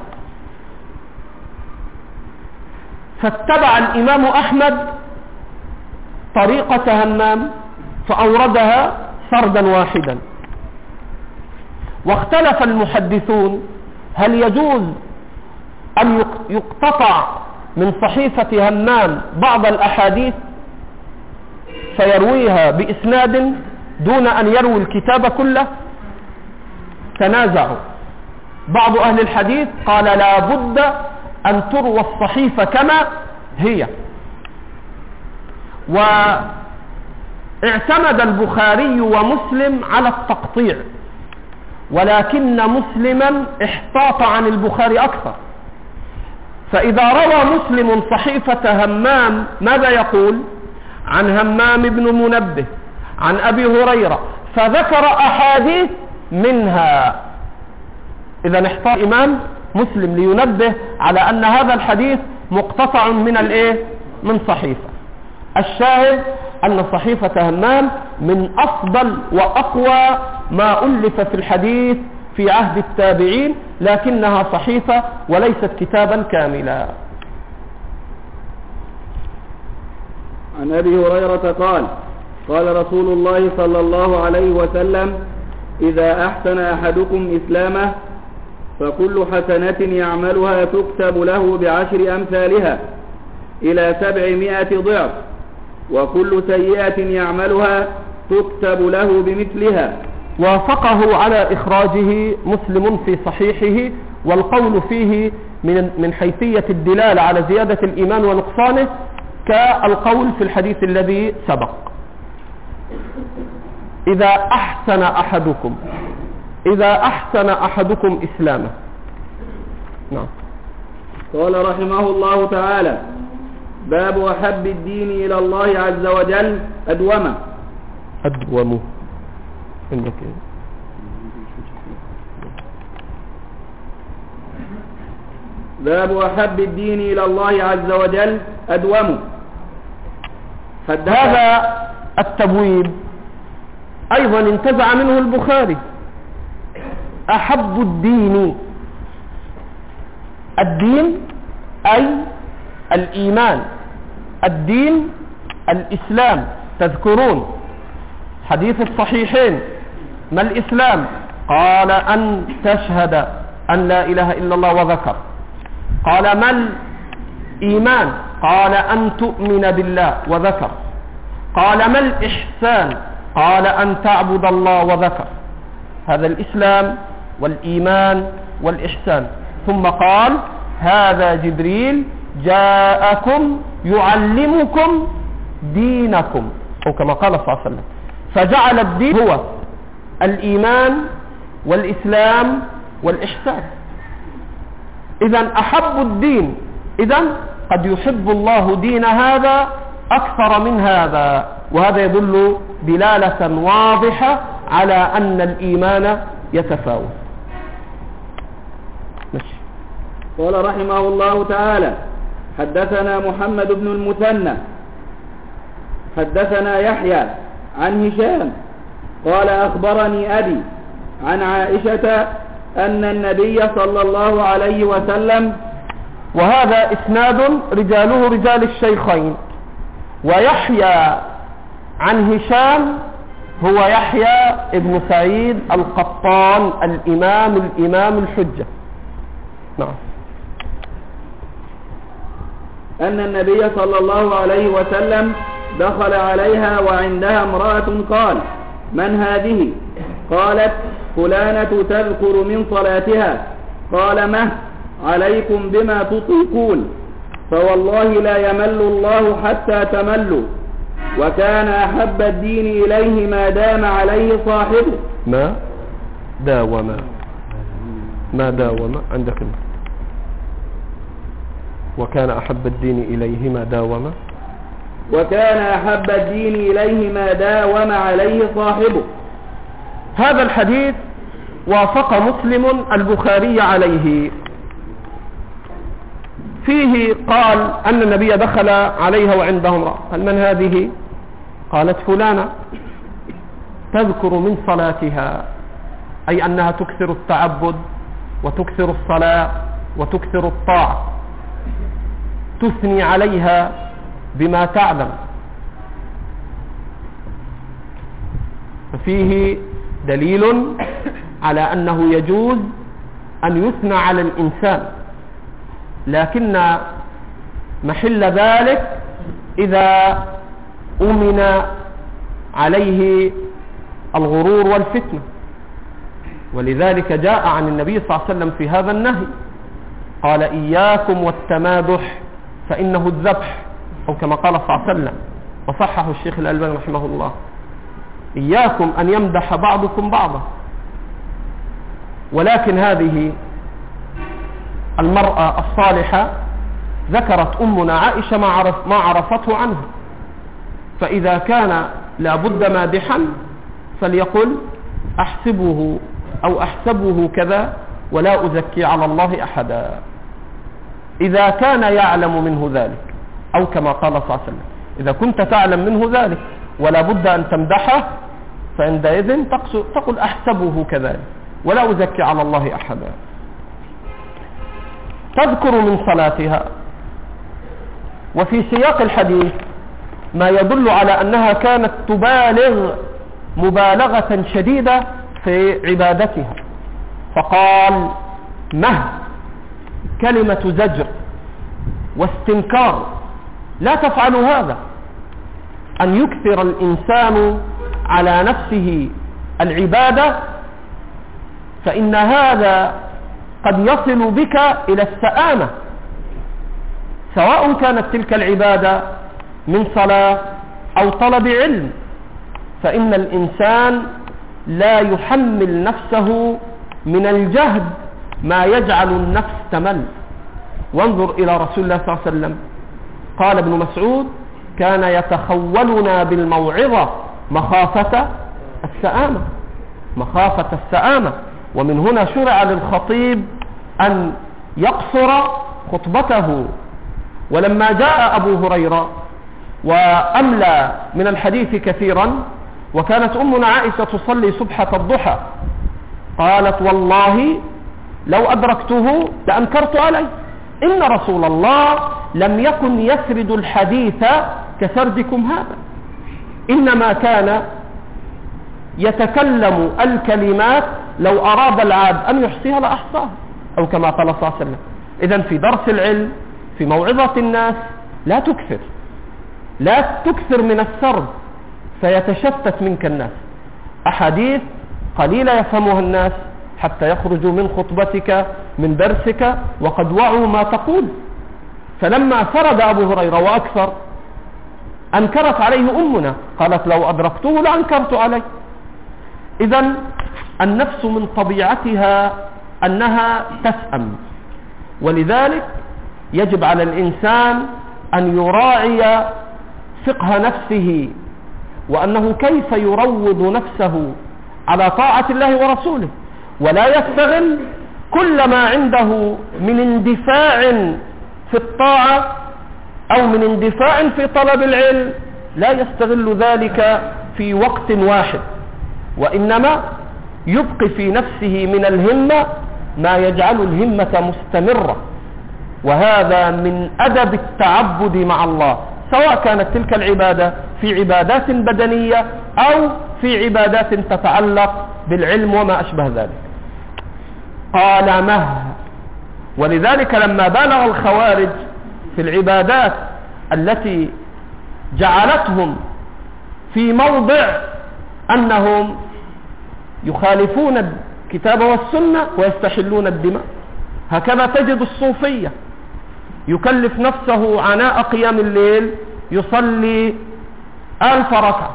فاتبع الإمام أحمد طريقة همام فأوردها سردا واحدا. واختلف المحدثون هل يجوز أن يقتطع من صحيفة همام بعض الأحاديث فيرويها بإسناد دون أن يروي الكتاب كله؟ تنازعوا. بعض أهل الحديث قال لا بد أن تروى الصحيفة كما هي، واعتمد البخاري ومسلم على التقطيع، ولكن مسلما احتاط عن البخاري أكثر. فإذا روى مسلم صحيفة همام ماذا يقول؟ عن همام بن منبه عن أبي هريرة، فذكر أحاديث منها. إذا احتاط إمام مسلم لينبه على أن هذا الحديث مقتطع من صحيفة. الشاهد أن صحيفة همام من أفضل وأقوى ما ألف في الحديث في عهد التابعين، لكنها صحيفة وليست كتابا كاملا. عن أبي هريرة قال: قال رسول الله صلى الله عليه وسلم: إذا أحسن أحدكم إسلامه فكل حسنة يعملها تكتب له ب10 أمثالها إلى 700 ضعف، وكل سيئة يعملها تكتب له بمثلها. وافقه على إخراجه مسلم في صحيحه، والقول فيه من حيثية الدلالة على زيادة الإيمان ونقصانه كالقول في الحديث الذي سبق. إذا أحسن أحدكم إسلامه. نعم. قال رحمه الله تعالى: باب أحب الدين إلى الله عز وجل أدومه. باب أحب الدين إلى الله عز وجل أدومه. هذا التبويب أيضا انتزع منه البخاري. أحب الدين أي الإيمان، الدين الإسلام. تذكرون حديث الصحيحين: ما الإسلام؟ قال أن تشهد أن لا إله إلا الله وذكر. قال ما الإيمان؟ قال أن تؤمن بالله وذكر. قال ما الإحسان؟ قال أن تعبد الله وذكر. هذا الإسلام والإيمان والإحسان. ثم قال: هذا جبريل جاءكم يعلمكم دينكم، أو كما قال صلى الله عليه وسلم. فجعل الدين هو الإيمان والإسلام والإحسان. إذن أحب الدين، إذن قد يحب الله دين هذا أكثر من هذا، وهذا يدل دلالة واضحة على أن الإيمان يتفاوت. قال رحمه الله تعالى: حدثنا محمد بن المثنى حدثنا يحيى عن هشام قال: أخبرني أبي عن عائشة أن النبي صلى الله عليه وسلم. وهذا إسناد رجاله رجال الشيخين. ويحيى عن هشام هو يحيى ابن سعيد القطان الإمام الحجة. نعم. أن النبي صلى الله عليه وسلم دخل عليها وعندها امرأة، قال: من هذه؟ قالت: فلانة تذكر من صلاتها. قال: مه عليكم بما تطيقون، فوالله لا يمل الله حتى تملوا، وكان أحب الدين إليه ما دام عليه صاحبه. ما داوم عندك. وكان أحب الدين إليه ما داوم. وكان أحب الدين إليه ما داوم عليه صاحبه. هذا الحديث وافق مسلم البخاري عليه. فيه قال أن النبي دخل عليها وعندها امرأة. قال: من هذه؟ قالت: فلانة تذكر من صلاتها، أي أنها تكثر التعبد وتكثر الصلاة وتكثر الطاعة، تثني عليها بما تعلم. ففيه دليل على أنه يجوز أن يثنى على الإنسان لكن محل ذلك إذا أمن عليه الغرور والفتنة. ولذلك جاء عن النبي صلى الله عليه وسلم في هذا النهي قال إياكم والتمادح فإنه الذبح، أو كما قال صلى الله عليه وسلم وصححه الشيخ الألباني رحمه الله: إياكم أن يمدح بعضكم بعضا. ولكن هذه المرأة الصالحة ذكرت أمنا عائشة ما عرفته عنها، فإذا كان لابد مادحا فليقل أحسبه أو أحسبه كذا ولا أزكي على الله أحدا، إذا كان يعلم منه ذلك، أو كما قال صلى الله عليه وسلم: إذا كنت تعلم منه ذلك ولا بد أن تمدحه فعندئذ تقول أحسبه كذلك ولا أزكي على الله أحدا. تذكر من صلاتها. وفي سياق الحديث ما يدل على أنها كانت تبالغ مبالغة شديدة في عبادتها، فقال: مه، كلمة زجر واستنكار، لا تفعلوا هذا، أن يكثر الإنسان على نفسه العبادة، فإن هذا قد يصل بك إلى السآمة، سواء كانت تلك العبادة من صلاة أو طلب علم، فإن الإنسان لا يحمل نفسه من الجهد ما يجعل النفس تمل. وانظر إلى رسول الله صلى الله عليه وسلم، قال ابن مسعود: كان يتخولنا بالموعظة مخافة السآمة، مخافة السآمة. ومن هنا شرع للخطيب أن يقصر خطبته. ولما جاء أبو هريرة وأملى من الحديث كثيرا، وكانت أمنا عائشة تصلي سبحة الضحى، قالت: والله لو أدركته لأنكرت عليه، إن رسول الله لم يكن يسرد الحديث كسردكم هذا، إنما كان يتكلم الكلمات لو أراد العبد أن يحصيها لأحصاها، أو كما قال صلى الله عليه وسلم. إذن في درس العلم، في موعظة الناس، لا تكثر من السرد فيتشتت منك الناس، أحاديث قليلة يفهمها الناس حتى يخرجوا من خطبتك من درسك وقد وعوا ما تقول. فلما فرد أبو هريرة وأكثر أنكرت عليه أمنا، قالت: لو أدركته لأنكرت عليه. إذن النفس من طبيعتها أنها تسأم، ولذلك يجب على الإنسان أن يراعي فقه نفسه، وأنه كيف يروض نفسه على طاعة الله ورسوله، ولا يستغل كل ما عنده من اندفاع في الطاعة أو من اندفاع في طلب العلم، لا يستغل ذلك في وقت واحد، وإنما يبقي في نفسه من الهمة ما يجعل الهمة مستمرة. وهذا من أدب التعبد مع الله، سواء كانت تلك العبادة في عبادات بدنية أو في عبادات تتعلق بالعلم وما أشبه ذلك. قال: مه. ولذلك لما بالغ الخوارج في العبادات التي جعلتهم في موضع أنهم يخالفون الكتاب والسنة ويستحلون الدماء، هكذا تجد الصوفية يكلف نفسه عناء قيام الليل، يصلي 1000 ركعة،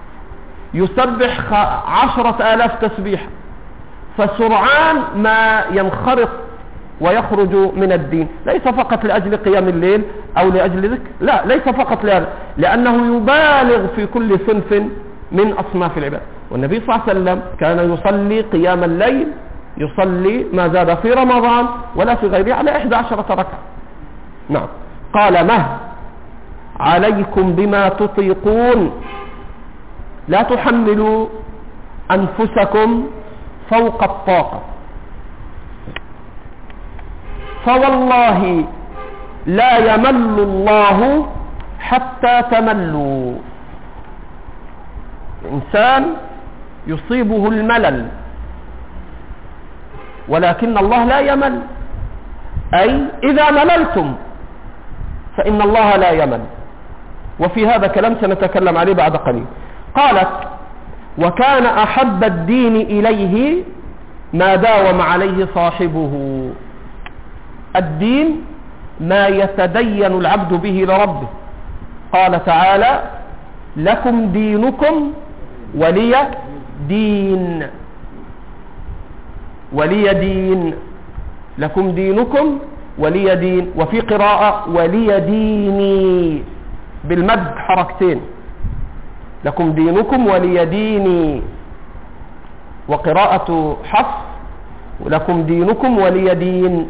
يسبح 10,000 تسبيحة، فسرعان ما ينخرط ويخرج من الدين، ليس فقط لأجل قيام الليل أو لأجل ذكر، لا، ليس فقط لهذا، لأنه يبالغ في كل صنف من أصناف العباد. والنبي صلى الله عليه وسلم كان يصلي قيام الليل، يصلي ما زاد في رمضان ولا في غيره على 11 ركعة. نعم. قال: مه، عليكم بما تطيقون، لا تحملوا أنفسكم فوق الطاقة، فوالله لا يمل الله حتى تملوا. الإنسان يصيبه الملل، ولكن الله لا يمل. أي إذا مللتم، فإن الله لا يمل. وفي هذا كلام سنتكلم عليه بعد قليل. قالت: وكان أحب الدين إليه ما داوم عليه صاحبه. الدين ما يتدين العبد به لربه. قال تعالى: لكم دينكم ولي دين. ولي دين، لكم دينكم ولي دين. وفي قراءة ولي ديني بالمد حركتين، لكم دينكم ولي ديني. وقراءة حفص: لكم دينكم ولي دين.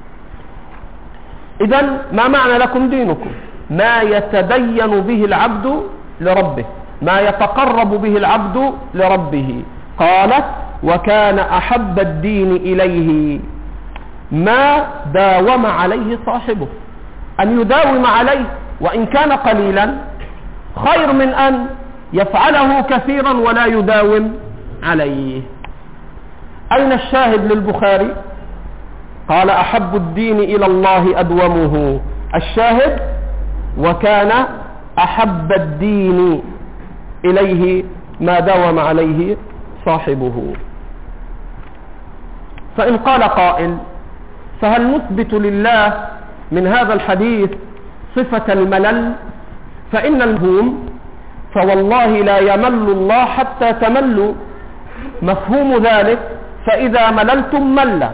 إذن ما معنى لكم دينكم؟ ما يتدين به العبد لربه، ما يتقرب به العبد لربه. قالت: وكان أحب الدين إليه ما داوم عليه صاحبه. أن يداوم عليه وإن كان قليلا خير من أن يفعله كثيرا ولا يداوم عليه. أين الشاهد للبخاري؟ قال: أحب الدين إلى الله أدومه. الشاهد: وكان أحب الدين إليه ما داوم عليه صاحبه. فإن قال قائل: فهل نثبت لله من هذا الحديث صفة الملل؟ فإن المفهوم: فوالله لا يمل الله حتى تملوا. مفهوم ذلك: فإذا مللتم مل.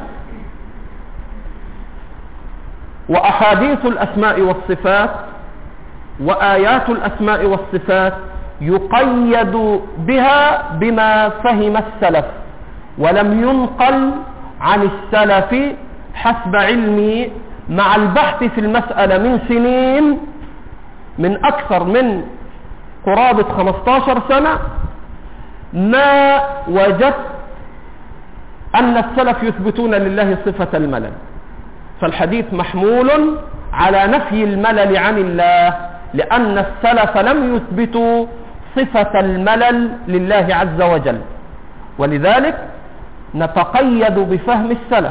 وأحاديث الأسماء والصفات وآيات الأسماء والصفات يقيد بها بما فهم السلف، ولم ينقل عن السلف حسب علمي مع البحث في المسألة من سنين، من أكثر من قرابة 15 سنة، ما وجدت أن السلف يثبتون لله صفة الملل. فالحديث محمول على نفي الملل عن الله، لأن السلف لم يثبتوا صفة الملل لله عز وجل، ولذلك نتقيد بفهم السلف.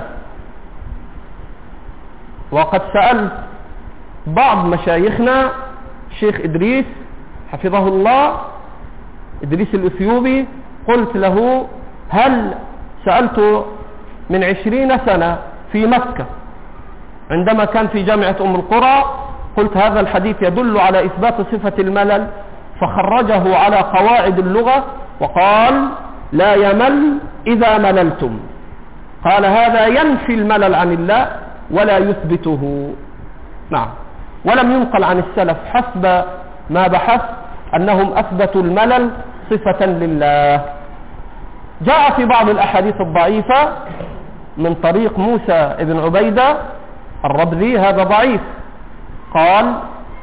وقد سألت بعض مشايخنا شيخ إدريس حفظه الله، إدريس الأثيوبي، قلت له: هل سألت من 20 سنة في مكة عندما كان في جامعة أم القرى، قلت: هذا الحديث يدل على إثبات صفة الملل، فخرجه على قواعد اللغة وقال: لا يمل إذا مللتم. قال: هذا ينفي الملل عن الله ولا يثبته. نعم. ولم ينقل عن السلف حسب ما بحث أنهم أثبتوا الملل صفة لله. جاء في بعض الأحاديث الضعيفة من طريق موسى بن عبيدة الربذي، هذا ضعيف، قال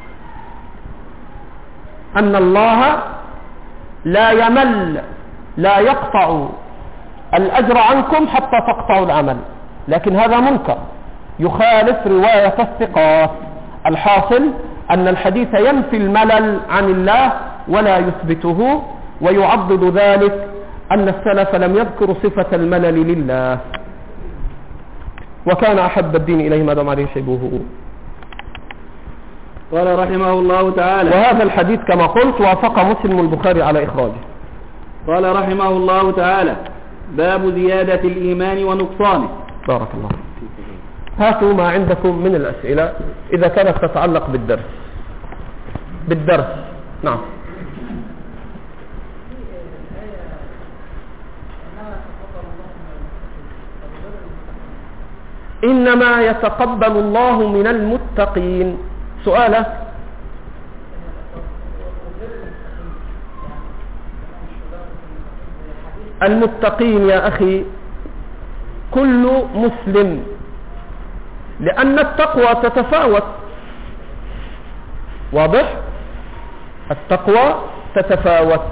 أن الله لا يمل، لا يقطع الأجر عنكم حتى تقطعوا العمل، لكن هذا منكر يخالف رواية الثقات. الحاصل أن الحديث ينفي الملل عن الله ولا يثبته، ويعضد ذلك أن السلف لم يذكروا صفة الملل لله. وكان أحب الدين إليه ما دام عليه شيبه. قال رحمه الله تعالى: وهذا الحديث كما قلت وافق مسلم والبخاري على إخراجه. قال رحمه الله تعالى: باب زيادة الإيمان ونقصانه. بارك الله. هاتوا ما عندكم من الأسئلة إذا كانت تتعلق بالدرس. نعم. إنما يتقبل الله من المتقين. سؤاله: المتقين يا أخي كل مسلم، لأن التقوى تتفاوت. واضح؟ التقوى تتفاوت.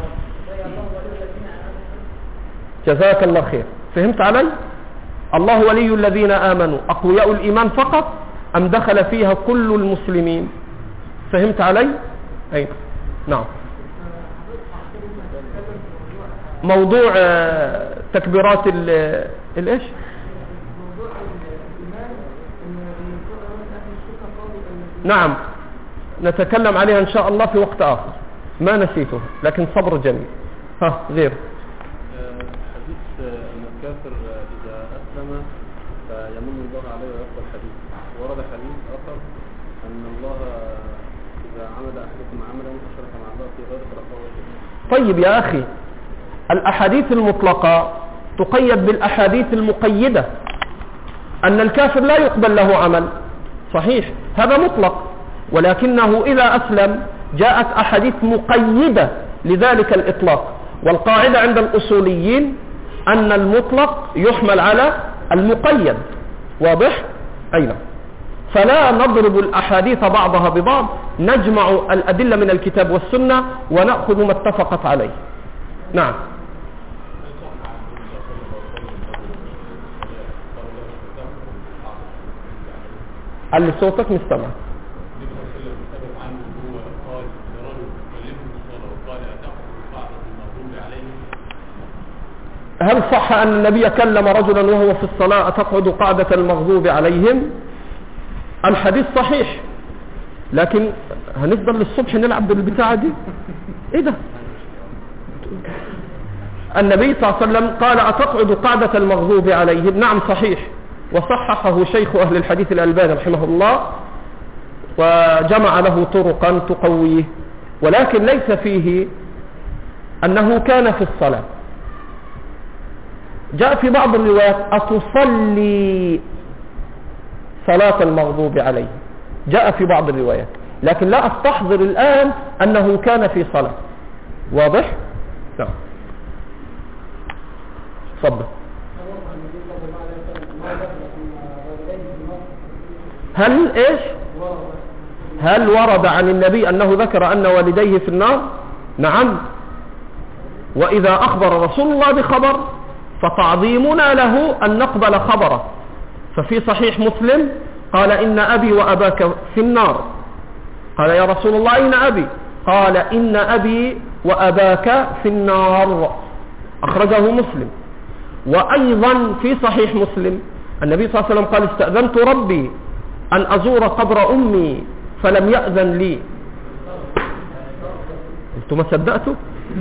جزاك الله خير. فهمت علي؟ الله ولي الذين آمنوا. أقوياء الإيمان فقط أم دخل فيها كل المسلمين؟ فهمت علي؟ أي نعم. موضوع تكبيرات الإيش؟ نعم نتكلم عليها إن شاء الله في وقت آخر، ما نسيته لكن صبر جميل. ها غير حديث أن الكافر إذا أسلم فيمن الله عليه ويقبل الحديث. ورد حديث آخر أن الله إذا عمل أحدكم عملا أشرك مع الله في غير تركه. طيب يا أخي، الأحاديث المطلقة تقيد بالأحاديث المقيدة. أن الكافر لا يقبل له عمل صحيح، هذا مطلق، ولكنه إذا أسلم جاءت أحاديث مقيدة لذلك الإطلاق. والقاعدة عند الأصوليين أن المطلق يحمل على المقيد. واضح؟ أين؟ فلا نضرب الأحاديث بعضها ببعض، نجمع الأدلة من الكتاب والسنة ونأخذ ما اتفقت عليه. نعم. اللي صوتك مستمع. هل صح أن النبي كلم رجلا وهو في الصلاة تقعد قاعدة المغضوب عليهم؟ الحديث صحيح، لكن هنفضل للصبح نلعب بالبتاعة دي؟ ايه ده؟ النبي صلى الله عليه وسلم قال أتقعد قاعدة المغضوب عليهم؟ نعم صحيح، وصححه شيخ أهل الحديث الألباني رحمه الله، وجمع له طرقا تقويه، ولكن ليس فيه أنه كان في الصلاة. جاء في بعض الروايات أتصلي صلاة المغضوب عليه، جاء في بعض الروايات، لكن لا أستحضر الآن أنه كان في صلاة. واضح؟ نعم. صبر. هل إيش؟ هل ورد عن النبي أنه ذكر أن والديه في النار؟ نعم. وإذا أخبر رسول الله بخبر فتعظيمنا له أن نقبل خبره. ففي صحيح مسلم قال إن أبي وأباك في النار. قال يا رسول الله أين أبي؟ قال إن أبي وأباك في النار. أخرجه مسلم. وأيضا في صحيح مسلم النبي صلى الله عليه وسلم قال استأذنت ربي أن أزور قبر أمي فلم يأذن لي. أنتم ما صدقتوا؟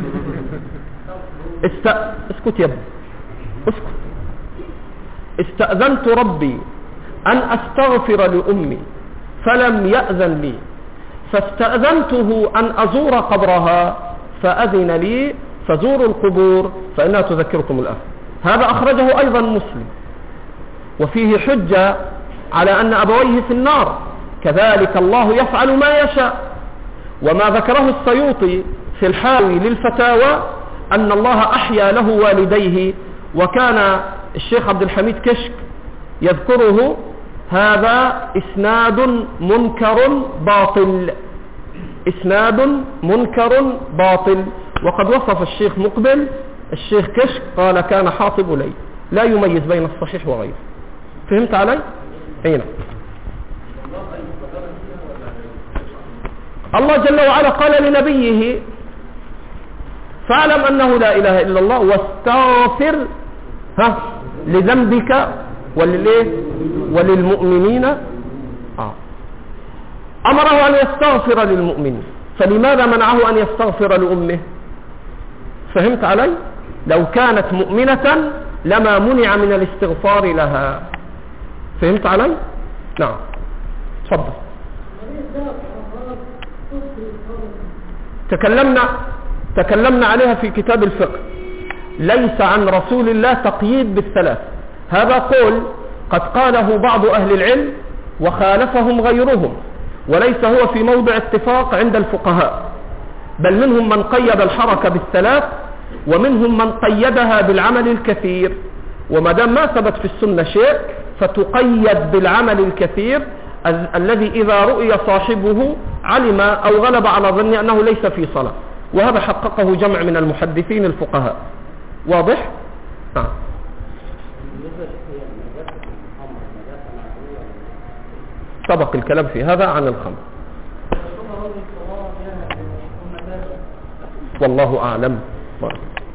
اسكت يا ابني، اسكت. استأذنت ربي أن أستغفر لأمي فلم يأذن لي، فاستأذنته أن أزور قبرها فأذن لي، فزوروا القبور فإنها تذكركم الآخرة. هذا أخرجه أيضا مسلم، وفيه حجة على أن أبويه في النار، كذلك الله يفعل ما يشاء. وما ذكره السيوطي في الحاوي للفتاوى أن الله أحيا له والديه، وكان الشيخ عبد الحميد كشك يذكره، هذا إسناد منكر باطل، إسناد منكر باطل. وقد وصف الشيخ مقبل الشيخ كشك قال كان حاطب لي لا يميز بين الصحيح وغيره. فهمت علي؟ هنا الله جل وعلا قال لنبيه فاعلم أنه لا إله إلا الله واستغفر لذنبك وللمؤمنين. أمره أن يستغفر للمؤمنين، فلماذا منعه أن يستغفر لأمه؟ فهمت علي؟ لو كانت مؤمنة لما منع من الاستغفار لها. فهمت علي؟ نعم. تفضل. تكلمنا عليها في كتاب الفقه. ليس عن رسول الله تقييد بالثلاث، هذا قول قد قاله بعض أهل العلم وخالفهم غيرهم، وليس هو في موضع اتفاق عند الفقهاء، بل منهم من قيد الحركة بالثلاث ومنهم من قيدها بالعمل الكثير. وما دام ما ثبت في السنة شيء فتقيد بالعمل الكثير الذي إذا رؤي صاحبه علم أو غلب على ظن أنه ليس في صلاة، وهذا حققه جمع من المحدثين الفقهاء. واضح؟ نعم. سبق الكلام في هذا عن الخمر. والله أعلم.